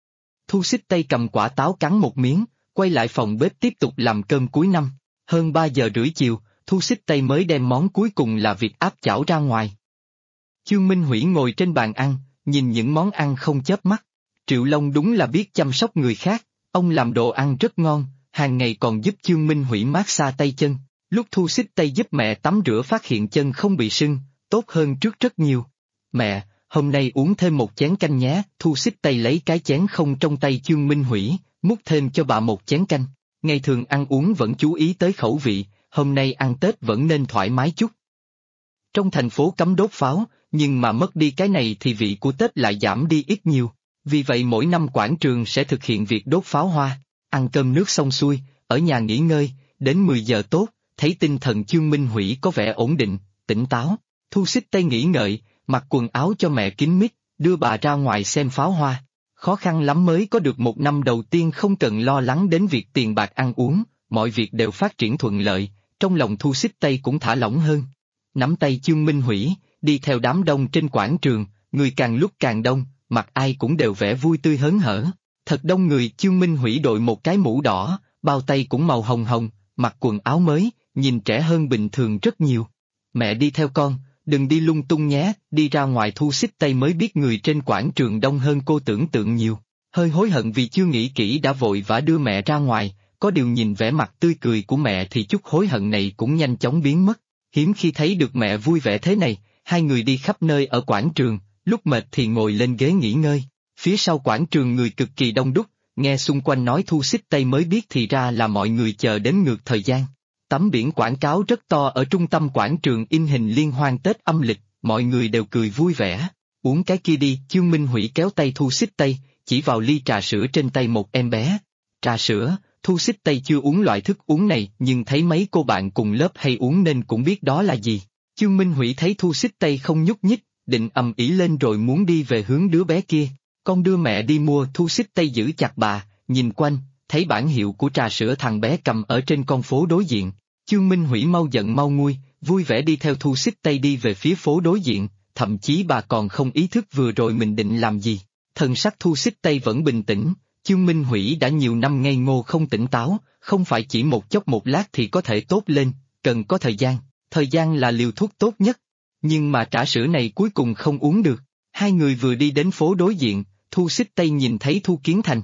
Thu xích Tây cầm quả táo cắn một miếng, quay lại phòng bếp tiếp tục làm cơm cuối năm. Hơn 3 giờ rưỡi chiều, Thu xích Tây mới đem món cuối cùng là vịt áp chảo ra ngoài. Chương Minh Hủy ngồi trên bàn ăn, nhìn những món ăn không chớp mắt. Triệu Long đúng là biết chăm sóc người khác, ông làm đồ ăn rất ngon, hàng ngày còn giúp Chương Minh Hủy massage tay chân. Lúc Thu xích Tây giúp mẹ tắm rửa phát hiện chân không bị sưng, tốt hơn trước rất nhiều. Mẹ, hôm nay uống thêm một chén canh nhé. Thu xích Tây lấy cái chén không trong tay Chương Minh Hủy, múc thêm cho bà một chén canh. Ngày thường ăn uống vẫn chú ý tới khẩu vị, hôm nay ăn Tết vẫn nên thoải mái chút. Trong thành phố cấm đốt pháo, nhưng mà mất đi cái này thì vị của Tết lại giảm đi ít nhiều. Vì vậy mỗi năm quảng trường sẽ thực hiện việc đốt pháo hoa. Ăn cơm nước xong xuôi, ở nhà nghỉ ngơi, đến 10 giờ tốt, thấy tinh thần Chương Minh Hủy có vẻ ổn định, tỉnh táo. Thu xích Tây nghĩ ngợi, mặc quần áo cho mẹ kín mít, đưa bà ra ngoài xem pháo hoa. Khó khăn lắm mới có được 1 năm đầu tiên không cần lo lắng đến việc tiền bạc ăn uống, mọi việc đều phát triển thuận lợi, trong lòng Thu xích Tây cũng thả lỏng hơn. Nắm tay Chương Minh Hủy, đi theo đám đông trên quảng trường, người càng lúc càng đông, mặt ai cũng đều vẻ vui tươi hớn hở. Thật đông người. Chương Minh Hủy đội một cái mũ đỏ, bao tay cũng màu hồng hồng, mặc quần áo mới, nhìn trẻ hơn bình thường rất nhiều. Mẹ đi theo con, đừng đi lung tung nhé. Đi ra ngoài Thu xích Tây mới biết người trên quảng trường đông hơn cô tưởng tượng nhiều. Hơi hối hận vì chưa nghĩ kỹ đã vội vã đưa mẹ ra ngoài, có điều nhìn vẻ mặt tươi cười của mẹ thì chút hối hận này cũng nhanh chóng biến mất. Hiếm khi thấy được mẹ vui vẻ thế này, hai người đi khắp nơi ở quảng trường, lúc mệt thì ngồi lên ghế nghỉ ngơi. Phía sau quảng trường người cực kỳ đông đúc, nghe xung quanh nói Thu xích Tây mới biết thì ra là mọi người chờ đến ngược thời gian. Tấm biển quảng cáo rất to ở trung tâm quảng trường in hình liên hoan Tết âm lịch, mọi người đều cười vui vẻ. Uống cái kia đi. Chương Minh Hủy kéo tay Thu xích Tây, chỉ vào ly trà sữa trên tay một em bé. Trà sữa, Thu xích Tây chưa uống loại thức uống này nhưng thấy mấy cô bạn cùng lớp hay uống nên cũng biết đó là gì. Chương Minh Hủy thấy Thu xích Tây không nhúc nhích, định ầm ĩ lên rồi muốn đi về hướng đứa bé kia. Con đưa mẹ đi mua. Thu xích Tây giữ chặt bà, nhìn quanh, thấy bản hiệu của trà sữa thằng bé cầm ở trên con phố đối diện. Chương Minh Hủy mau giận mau nguôi, vui vẻ đi theo Thu xích Tây đi về phía phố đối diện, thậm chí bà còn không ý thức vừa rồi mình định làm gì. Thần sắc Thu xích Tây vẫn bình tĩnh. Chương Minh Hủy đã nhiều năm ngây ngô không tỉnh táo, không phải chỉ một chốc một lát thì có thể tốt lên, cần có thời gian là liều thuốc tốt nhất. Nhưng mà trà sữa này cuối cùng không uống được. Hai người vừa đi đến phố đối diện, Thu xích Tây nhìn thấy Thu Kiến Thành.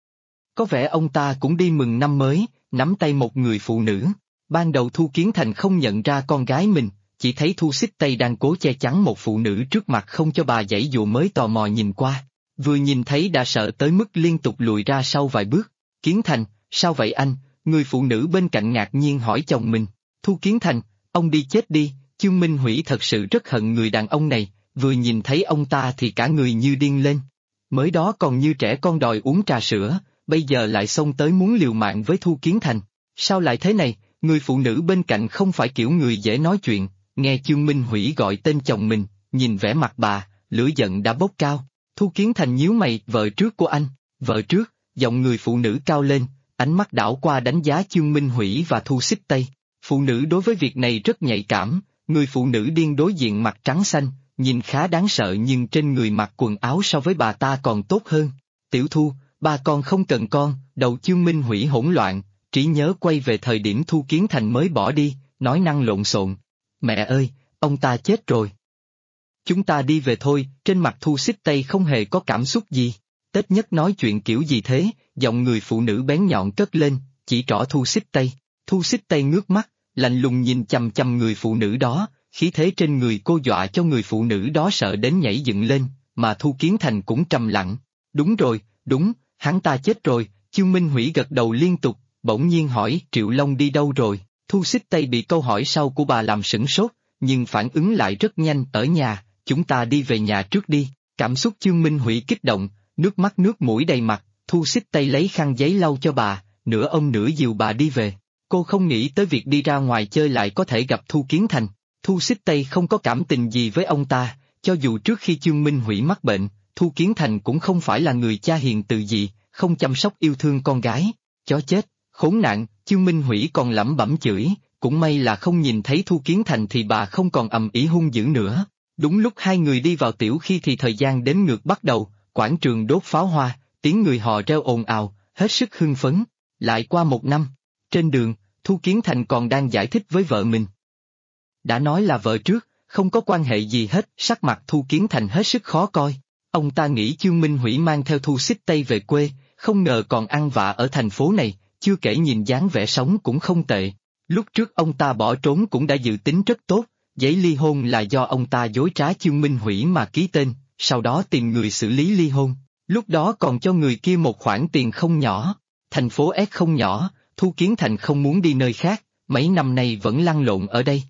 Có vẻ ông ta cũng đi mừng năm mới, nắm tay một người phụ nữ. Ban đầu Thu Kiến Thành không nhận ra con gái mình, chỉ thấy Thu xích Tây đang cố che chắn một phụ nữ trước mặt không cho bà giãy dụa mới tò mò nhìn qua. Vừa nhìn thấy đã sợ tới mức liên tục lùi ra sau vài bước. Kiến Thành, sao vậy anh? Người phụ nữ bên cạnh ngạc nhiên hỏi chồng mình. Thu Kiến Thành, ông đi chết đi. Chương Minh Hủy thật sự rất hận người đàn ông này, vừa nhìn thấy ông ta thì cả người như điên lên. Mới đó còn như trẻ con đòi uống trà sữa, bây giờ lại xông tới muốn liều mạng với Thu Kiến Thành. Sao lại thế này? Người phụ nữ bên cạnh không phải kiểu người dễ nói chuyện, nghe Chương Minh Hủy gọi tên chồng mình, nhìn vẻ mặt bà, lửa giận đã bốc cao. Thu Kiến Thành nhíu mày, vợ trước của anh, vợ trước, giọng người phụ nữ cao lên, ánh mắt đảo qua đánh giá Chương Minh Hủy và Thu Xích Tây. Phụ nữ đối với việc này rất nhạy cảm, người phụ nữ điên đối diện mặt trắng xanh, nhìn khá đáng sợ nhưng trên người mặc quần áo so với bà ta còn tốt hơn. Tiểu Thu, ba con không cần con, đầu Chương Minh Hủy hỗn loạn, trí nhớ quay về thời điểm Thu Kiến Thành mới bỏ đi, nói năng lộn xộn. Mẹ ơi, ông ta chết rồi. Chúng ta đi về thôi, trên mặt Thu Xích Tây không hề có cảm xúc gì. Tết Nhất nói chuyện kiểu gì thế, giọng người phụ nữ bén nhọn cất lên, chỉ trỏ Thu Xích Tây. Thu Xích Tây ngước mắt, lạnh lùng nhìn chằm chằm người phụ nữ đó, khí thế trên người cô dọa cho người phụ nữ đó sợ đến nhảy dựng lên, mà Thu Kiến Thành cũng trầm lặng. Đúng rồi, đúng, hắn ta chết rồi, Chương Minh Hủy gật đầu liên tục, bỗng nhiên hỏi Triệu Long đi đâu rồi. Thu Xích Tây bị câu hỏi sau của bà làm sửng sốt, nhưng phản ứng lại rất nhanh, ở nhà, chúng ta đi về nhà trước đi. Cảm xúc Chương Minh Hủy kích động, nước mắt nước mũi đầy mặt, Thu Xích Tây lấy khăn giấy lau cho bà, nửa ôm nửa dìu bà đi về. Cô không nghĩ tới việc đi ra ngoài chơi lại có thể gặp Thu Kiến Thành. Thu Xích Tây không có cảm tình gì với ông ta, cho dù trước khi Chương Minh Hủy mắc bệnh, Thu Kiến Thành cũng không phải là người cha hiền từ gì, không chăm sóc yêu thương con gái. Chó chết, khốn nạn, Chương Minh Hủy còn lẩm bẩm chửi, cũng may là không nhìn thấy Thu Kiến Thành thì bà không còn ầm ĩ hung dữ nữa. Đúng lúc hai người đi vào tiểu khi thì thời gian đếm ngược bắt đầu, quảng trường đốt pháo hoa, tiếng người hò reo ồn ào, hết sức hưng phấn. Lại qua một năm, trên đường, Thu Kiến Thành còn đang giải thích với vợ mình. Đã nói là vợ trước, không có quan hệ gì hết, sắc mặt Thu Kiến Thành hết sức khó coi. Ông ta nghĩ Chương Minh Hủy mang theo Thu Xích Tây về quê, không ngờ còn ăn vạ ở thành phố này, chưa kể nhìn dáng vẻ sống cũng không tệ. Lúc trước ông ta bỏ trốn cũng đã dự tính rất tốt, giấy ly hôn là do ông ta dối trá Chương Minh Hủy mà ký tên, sau đó tìm người xử lý ly hôn. Lúc đó còn cho người kia một khoản tiền không nhỏ. Thành phố S không nhỏ, Thu Kiến Thành không muốn đi nơi khác, mấy năm nay vẫn lăn lộn ở đây.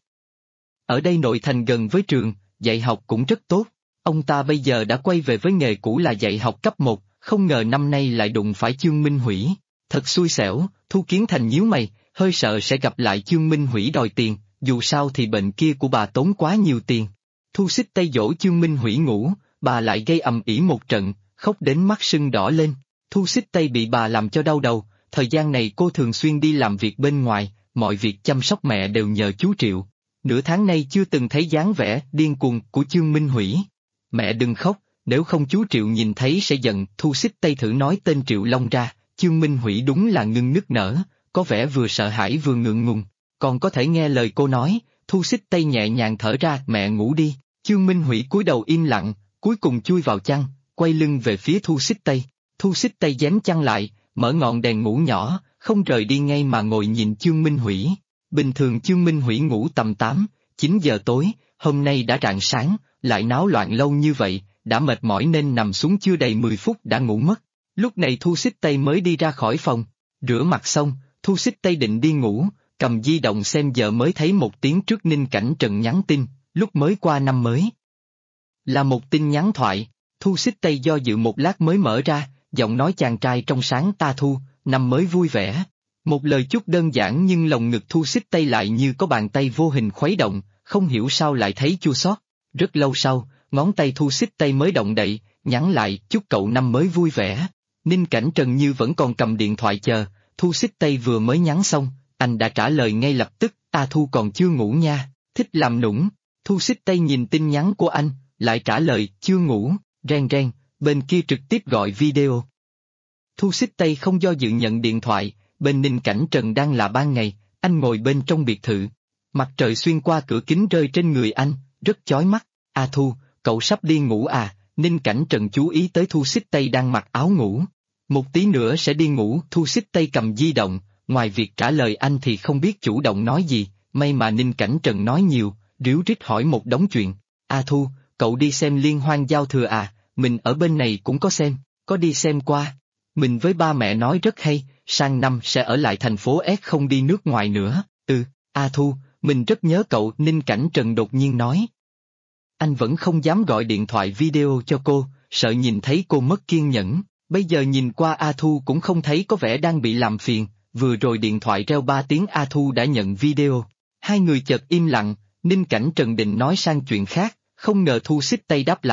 Ở đây nội thành gần với trường, dạy học cũng rất tốt. Ông ta bây giờ đã quay về với nghề cũ là dạy học cấp 1, không ngờ năm nay lại đụng phải Chương Minh Hủy. Thật xui xẻo, Thu Kiến Thành nhíu mày, hơi sợ sẽ gặp lại Chương Minh Hủy đòi tiền, dù sao thì bệnh kia của bà tốn quá nhiều tiền. Thu Xích Tây dỗ Chương Minh Hủy ngủ, bà lại gây ầm ĩ một trận, khóc đến mắt sưng đỏ lên. Thu Xích Tây bị bà làm cho đau đầu, thời gian này cô thường xuyên đi làm việc bên ngoài, mọi việc chăm sóc mẹ đều nhờ chú Triệu. Nửa tháng nay chưa từng thấy dáng vẻ điên cuồng của Chương Minh Hủy. Mẹ đừng khóc, nếu không chú Triệu nhìn thấy sẽ giận. Thu Xích Tây thử nói tên Triệu Long ra, Chương Minh Hủy đúng là ngưng nức nở, có vẻ vừa sợ hãi vừa ngượng ngùng, còn có thể nghe lời cô nói. Thu Xích Tây nhẹ nhàng thở ra, mẹ ngủ đi. Chương Minh Hủy cúi đầu im lặng, cuối cùng chui vào chăn, quay lưng về phía Thu Xích Tây. Thu Xích Tây giếm chăn lại, mở ngọn đèn ngủ nhỏ, không rời đi ngay mà ngồi nhìn Chương Minh Hủy. Bình thường Chương Minh Hủy ngủ tầm 8, 9 giờ tối, hôm nay đã rạng sáng, lại náo loạn lâu như vậy, đã mệt mỏi nên nằm xuống chưa đầy 10 phút đã ngủ mất. Lúc này Thu Xích Tây mới đi ra khỏi phòng, rửa mặt xong, Thu Xích Tây định đi ngủ, cầm di động xem giờ mới thấy một tiếng trước Ninh Cảnh Trần nhắn tin, lúc mới qua năm mới. Là một tin nhắn thoại, Thu Xích Tây do dự một lát mới mở ra, giọng nói chàng trai trong sáng ta Thu, năm mới vui vẻ. Một lời chúc đơn giản nhưng lồng ngực Thu Xích Tây lại như có bàn tay vô hình khuấy động, không hiểu sao lại thấy chua xót. Rất lâu sau, ngón tay Thu Xích Tây mới động đậy, nhắn lại chúc cậu năm mới vui vẻ. Ninh Cảnh Trần như vẫn còn cầm điện thoại chờ, Thu Xích Tây vừa mới nhắn xong, anh đã trả lời ngay lập tức, ta Thu còn chưa ngủ nha, thích làm nũng. Thu Xích Tây nhìn tin nhắn của anh, lại trả lời chưa ngủ, reng reng, bên kia trực tiếp gọi video. Thu Xích Tây không do dự nhận điện thoại, bên Ninh Cảnh Trần đang là ban ngày, anh ngồi bên trong biệt thự. Mặt trời xuyên qua cửa kính rơi trên người anh, rất chói mắt. À Thu, cậu sắp đi ngủ à? Ninh Cảnh Trần chú ý tới Thu Xích Tây đang mặc áo ngủ. Một tí nữa sẽ đi ngủ. Thu Xích Tây cầm di động, ngoài việc trả lời anh thì không biết chủ động nói gì, may mà Ninh Cảnh Trần nói nhiều, ríu rít hỏi một đống chuyện. À Thu, cậu đi xem liên hoan giao thừa à? Mình ở bên này cũng có xem, có đi xem qua. Mình với ba mẹ nói rất hay, sang năm sẽ ở lại thành phố S không đi nước ngoài nữa. À Thu, mình rất nhớ cậu. Ninh Cảnh Trần đột nhiên nói. Anh vẫn không dám gọi điện thoại video cho cô, sợ nhìn thấy cô mất kiên nhẫn. Bây giờ nhìn qua A Thu cũng không thấy có vẻ đang bị làm phiền, vừa rồi điện thoại reo 3 tiếng A Thu đã nhận video. Hai người chợt im lặng, Ninh Cảnh Trần định nói sang chuyện khác, không ngờ Thu Xích Tây đáp lại,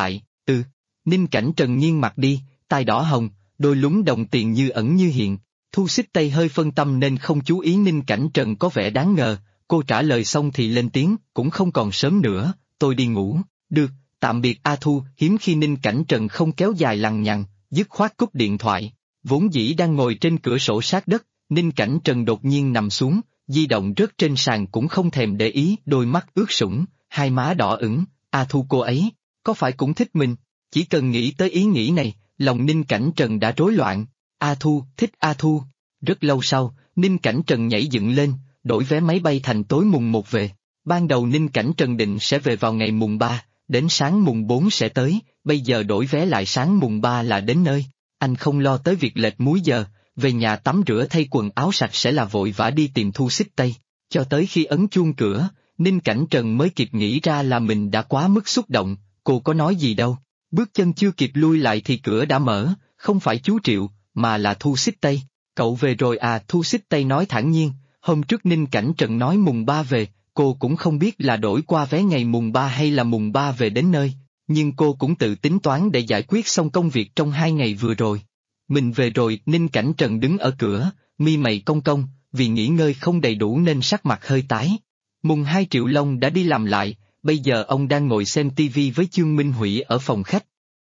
Ninh Cảnh Trần nghiêng mặt đi, tai đỏ hồng, đôi lúm đồng tiền như ẩn như hiện. Thu Xích Tây hơi phân tâm nên không chú ý Ninh Cảnh Trần có vẻ đáng ngờ, cô trả lời xong thì lên tiếng, cũng không còn sớm nữa, tôi đi ngủ. Được, tạm biệt A Thu. Hiếm khi Ninh Cảnh Trần không kéo dài lằng nhằng, dứt khoát cúp điện thoại. Vốn dĩ đang ngồi trên cửa sổ sát đất, Ninh Cảnh Trần đột nhiên nằm xuống, di động rớt trên sàn cũng không thèm để ý, đôi mắt ướt sũng, hai má đỏ ửng. A Thu cô ấy, có phải cũng thích mình? Chỉ cần nghĩ tới ý nghĩ này, lòng Ninh Cảnh Trần đã rối loạn. A Thu, thích A Thu. Rất lâu sau, Ninh Cảnh Trần nhảy dựng lên, đổi vé máy bay thành tối mùng 1 về. Ban đầu Ninh Cảnh Trần định sẽ về vào ngày mùng 3, đến sáng mùng 4 sẽ tới, bây giờ đổi vé lại sáng mùng 3 là đến nơi. Anh không lo tới việc lệch múi giờ, về nhà tắm rửa thay quần áo sạch sẽ là vội vã đi tìm Thu Xích Tây. Cho tới khi ấn chuông cửa, Ninh Cảnh Trần mới kịp nghĩ ra là mình đã quá mức xúc động, cô có nói gì đâu. Bước chân chưa kịp lui lại thì cửa đã mở, không phải chú Triệu, mà là Thu Xích Tây. Cậu về rồi à? Thu Xích Tây nói thản nhiên, hôm trước Ninh Cảnh Trần nói mùng 3 về, cô cũng không biết là đổi qua vé ngày mùng 3 hay là mùng 3 về đến nơi, nhưng cô cũng tự tính toán để giải quyết xong công việc trong 2 ngày vừa rồi. Mình về rồi. Ninh Cảnh Trần đứng ở cửa, mi mày cong cong, vì nghỉ ngơi không đầy đủ nên sắc mặt hơi tái. Mùng 2 Triệu Long đã đi làm lại, bây giờ ông đang ngồi xem tivi với Chương Minh Hủy ở phòng khách.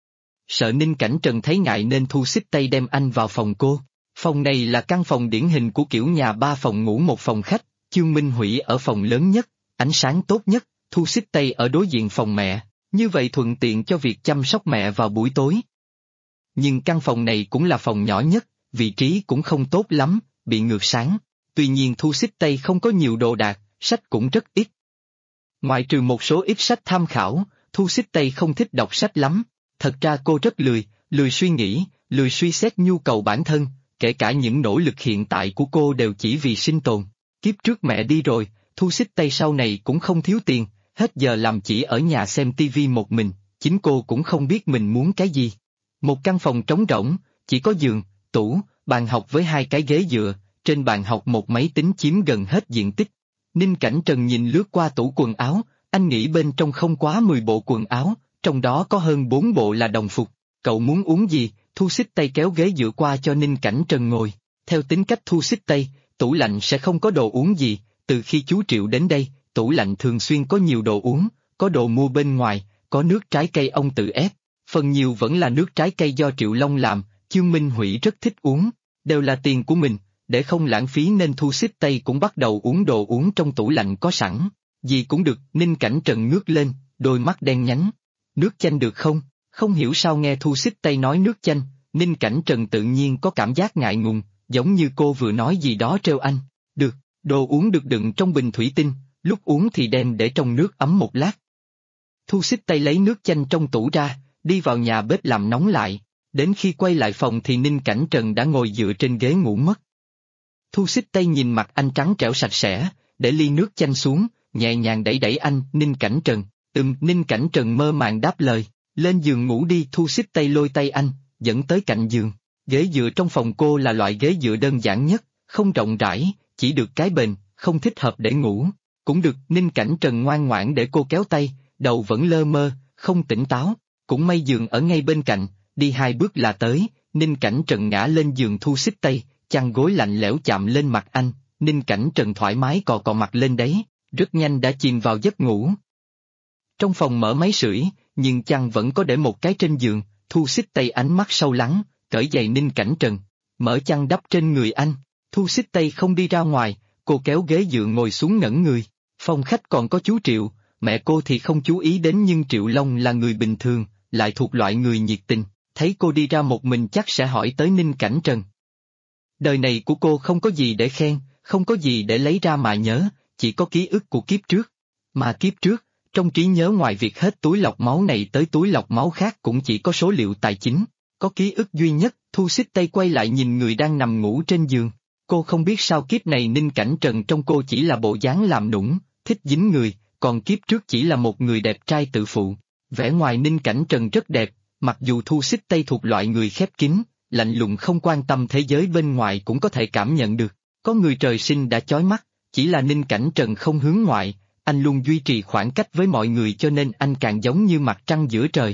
Sợ Ninh Cảnh Trần thấy ngại nên Thu Xích Tây đem anh vào phòng cô. Phòng này là căn phòng điển hình của kiểu nhà 3 phòng ngủ 1 phòng khách, Chương Minh Hủy ở phòng lớn nhất, ánh sáng tốt nhất, Thu Xích Tây ở đối diện phòng mẹ, như vậy thuận tiện cho việc chăm sóc mẹ vào buổi tối. Nhưng căn phòng này cũng là phòng nhỏ nhất, vị trí cũng không tốt lắm, bị ngược sáng. Tuy nhiên Thu Xích Tây không có nhiều đồ đạc, sách cũng rất ít. Ngoại trừ một số ít sách tham khảo, Thu Xích Tây không thích đọc sách lắm. Thật ra cô rất lười suy nghĩ, lười suy xét nhu cầu bản thân, kể cả những nỗ lực hiện tại của cô đều chỉ vì sinh tồn. Kiếp trước mẹ đi rồi, Thu Xích Tây sau này cũng không thiếu tiền, hết giờ làm chỉ ở nhà xem tivi một mình, chính cô cũng không biết mình muốn cái gì. Một căn phòng trống rỗng, chỉ có giường, tủ, bàn học với 2 cái ghế dựa, trên bàn học một máy tính chiếm gần hết diện tích. Ninh Cảnh Trần nhìn lướt qua tủ quần áo, anh nghĩ bên trong không quá 10 bộ quần áo, trong đó có hơn 4 bộ là đồng phục. Cậu muốn uống gì? Thu Xích Tây kéo ghế dựa qua cho Ninh Cảnh Trần ngồi. Theo tính cách Thu Xích Tây, tủ lạnh sẽ không có đồ uống gì, từ khi chú Triệu đến đây, tủ lạnh thường xuyên có nhiều đồ uống, có đồ mua bên ngoài, có nước trái cây ông tự ép, phần nhiều vẫn là nước trái cây do Triệu Long làm, Chương Minh Hủy rất thích uống, đều là tiền của mình, để không lãng phí nên Thu Xích Tây cũng bắt đầu uống đồ uống trong tủ lạnh có sẵn. Gì cũng được. Ninh Cảnh Trần ngước lên, đôi mắt đen nhánh. Nước chanh được không? Không hiểu sao nghe Thu Xích Tây nói nước chanh, Ninh Cảnh Trần tự nhiên có cảm giác ngại ngùng, giống như cô vừa nói gì đó trêu anh. Được, đồ uống được đựng trong bình thủy tinh, lúc uống thì đem để trong nước ấm một lát. Thu Xích Tây lấy nước chanh trong tủ ra, đi vào nhà bếp làm nóng lại, đến khi quay lại phòng thì Ninh Cảnh Trần đã ngồi dựa trên ghế ngủ mất. Thu Xích Tây nhìn mặt anh trắng trẻo sạch sẽ, để ly nước chanh xuống, nhẹ nhàng đẩy đẩy anh. Ninh Cảnh Trần, Ninh Cảnh Trần mơ màng đáp lời, lên giường ngủ đi. Thu Xích Tây lôi tay anh, dẫn tới cạnh giường. Ghế dựa trong phòng cô là loại ghế dựa đơn giản nhất, không rộng rãi, chỉ được cái bền, không thích hợp để ngủ. Cũng được. Ninh Cảnh Trần ngoan ngoãn để cô kéo tay, đầu vẫn lơ mơ, không tỉnh táo. Cũng may giường ở ngay bên cạnh, đi 2 bước là tới. Ninh Cảnh Trần ngã lên giường Thu Xích Tây, chăn gối lạnh lẽo chạm lên mặt anh, Ninh Cảnh Trần thoải mái cọ cọ mặt lên đấy, rất nhanh đã chìm vào giấc ngủ. Trong phòng mở máy sưởi, nhưng chăn vẫn có để một cái trên giường. Thu Xích Tây ánh mắt sâu lắng, cởi giày Ninh Cảnh Trần, mở chăn đắp trên người anh. Thu Xích Tây không đi ra ngoài, cô kéo ghế dựa ngồi xuống ngẩn người. Phòng khách còn có chú Triệu, mẹ cô thì không chú ý đến nhưng Triệu Long là người bình thường, lại thuộc loại người nhiệt tình, thấy cô đi ra một mình chắc sẽ hỏi tới Ninh Cảnh Trần. Đời này của cô không có gì để khen, không có gì để lấy ra mà nhớ, chỉ có ký ức của kiếp trước. Mà kiếp trước, trong trí nhớ ngoài việc hết túi lọc máu này tới túi lọc máu khác cũng chỉ có số liệu tài chính. Có ký ức duy nhất. Thu Xích Tây quay lại nhìn người đang nằm ngủ trên giường. Cô không biết sao kiếp này Ninh Cảnh Trần trong cô chỉ là bộ dáng làm nũng, thích dính người, còn kiếp trước chỉ là một người đẹp trai tự phụ. Vẻ ngoài Ninh Cảnh Trần rất đẹp, mặc dù Thu Xích Tây thuộc loại người khép kín, lạnh lùng không quan tâm thế giới bên ngoài cũng có thể cảm nhận được. Có người trời sinh đã chói mắt, chỉ là Ninh Cảnh Trần không hướng ngoại, anh luôn duy trì khoảng cách với mọi người cho nên anh càng giống như mặt trăng giữa trời.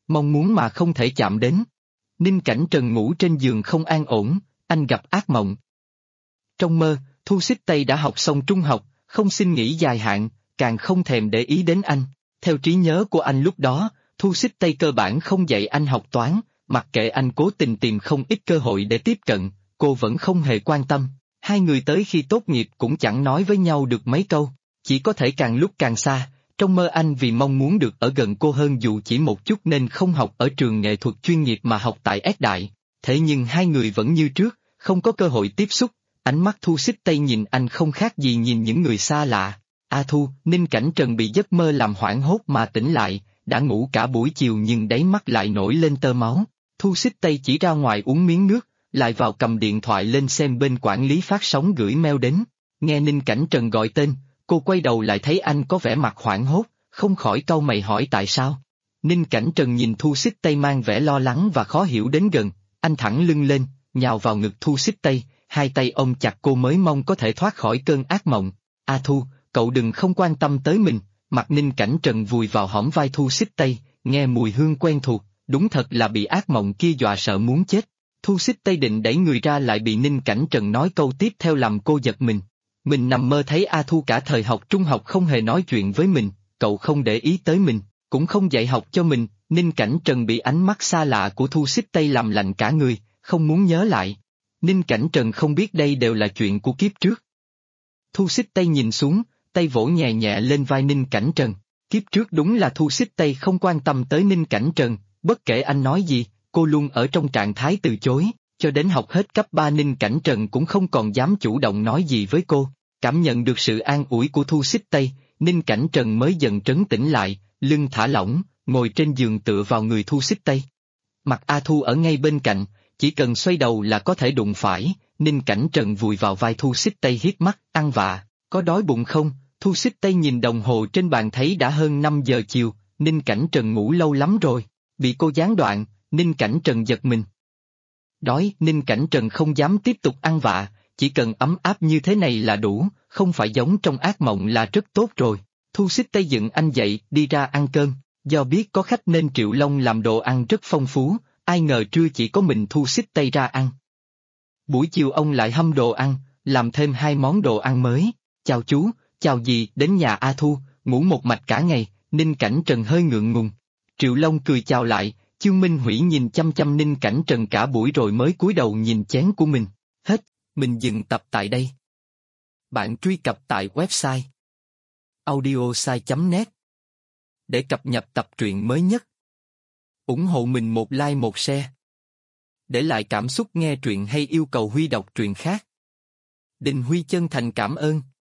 mong muốn mà không thể chạm đến. Ninh Cảnh Trần ngủ trên giường không an ổn, anh gặp ác mộng. Trong mơ, Thu Xích Tây đã học xong trung học, không xin nghỉ dài hạn, càng không thèm để ý đến anh. Theo trí nhớ của anh lúc đó, Thu Xích Tây cơ bản không dạy anh học toán, mặc kệ anh cố tình tìm không ít cơ hội để tiếp cận, cô vẫn không hề quan tâm. Hai người tới khi tốt nghiệp cũng chẳng nói với nhau được mấy câu, chỉ có thể càng lúc càng xa. Trong mơ anh vì mong muốn được ở gần cô hơn dù chỉ một chút nên không học ở trường nghệ thuật chuyên nghiệp mà học tại S Đại. Thế nhưng hai người vẫn như trước, không có cơ hội tiếp xúc. Ánh mắt Thu Xích Tây nhìn anh không khác gì nhìn những người xa lạ. A Thu, Ninh Cảnh Trần bị giấc mơ làm hoảng hốt mà tỉnh lại, đã ngủ cả buổi chiều nhưng đáy mắt lại nổi lên tơ máu. Thu Xích Tây chỉ ra ngoài uống miếng nước, lại vào cầm điện thoại lên xem bên quản lý phát sóng gửi mail đến. Nghe Ninh Cảnh Trần gọi tên, cô quay đầu lại thấy anh có vẻ mặt hoảng hốt, không khỏi cau mày hỏi tại sao. Ninh Cảnh Trần nhìn Thu Xích Tây mang vẻ lo lắng và khó hiểu đến gần, anh thẳng lưng lên, nhào vào ngực Thu Xích Tây, hai tay ôm chặt cô mới mong có thể thoát khỏi cơn ác mộng. A Thu, cậu đừng không quan tâm tới mình. Mặt Ninh Cảnh Trần vùi vào hõm vai Thu Xích Tây, nghe mùi hương quen thuộc, đúng thật là bị ác mộng kia dọa sợ muốn chết. Thu Xích Tây định đẩy người ra lại bị Ninh Cảnh Trần nói câu tiếp theo làm cô giật mình. Mình nằm mơ thấy A Thu cả thời học trung học không hề nói chuyện với mình, cậu không để ý tới mình, cũng không dạy học cho mình. Ninh Cảnh Trần bị ánh mắt xa lạ của Thu Xích Tây làm lạnh cả người, không muốn nhớ lại. Ninh Cảnh Trần không biết đây đều là chuyện của kiếp trước. Thu Xích Tây nhìn xuống, tay vỗ nhẹ nhẹ lên vai Ninh Cảnh Trần. Kiếp trước đúng là Thu Xích Tây không quan tâm tới Ninh Cảnh Trần, bất kể anh nói gì, cô luôn ở trong trạng thái từ chối, cho đến học hết cấp 3 Ninh Cảnh Trần cũng không còn dám chủ động nói gì với cô. Cảm nhận được sự an ủi của Thu Xích Tây, Ninh Cảnh Trần mới dần trấn tĩnh lại, lưng thả lỏng, ngồi trên giường tựa vào người Thu Xích Tây. Mặt A Thu ở ngay bên cạnh, chỉ cần xoay đầu là có thể đụng phải. Ninh Cảnh Trần vùi vào vai Thu Xích Tây hiếp mắt, ăn vạ, có đói bụng không? Thu Xích Tây nhìn đồng hồ trên bàn thấy đã hơn 5 giờ chiều, Ninh Cảnh Trần ngủ lâu lắm rồi, bị cô gián đoạn, Ninh Cảnh Trần giật mình. Đói, Ninh Cảnh Trần không dám tiếp tục ăn vạ, chỉ cần ấm áp như thế này là đủ, không phải giống trong ác mộng là rất tốt rồi. Thu Xích Tây dựng anh dậy, đi ra ăn cơm, do biết có khách nên Triệu Long làm đồ ăn rất phong phú, ai ngờ trưa chỉ có mình Thu Xích Tây ra ăn. Buổi chiều ông lại hâm đồ ăn, làm thêm 2 món đồ ăn mới. Chào chú, chào dì, đến nhà A Thu, ngủ một mạch cả ngày. Ninh Cảnh Trần hơi ngượng ngùng. Triệu Long cười chào lại, Chương Minh Hủy nhìn chăm chăm Ninh Cảnh Trần cả buổi rồi mới cúi đầu nhìn chén của mình. Hết, mình dừng tập tại đây. Bạn truy cập tại website audiosai.net để cập nhật tập truyện mới nhất. Ủng hộ mình một like một share. Để lại cảm xúc nghe truyện hay yêu cầu Huy đọc truyện khác. Đình Huy chân thành cảm ơn.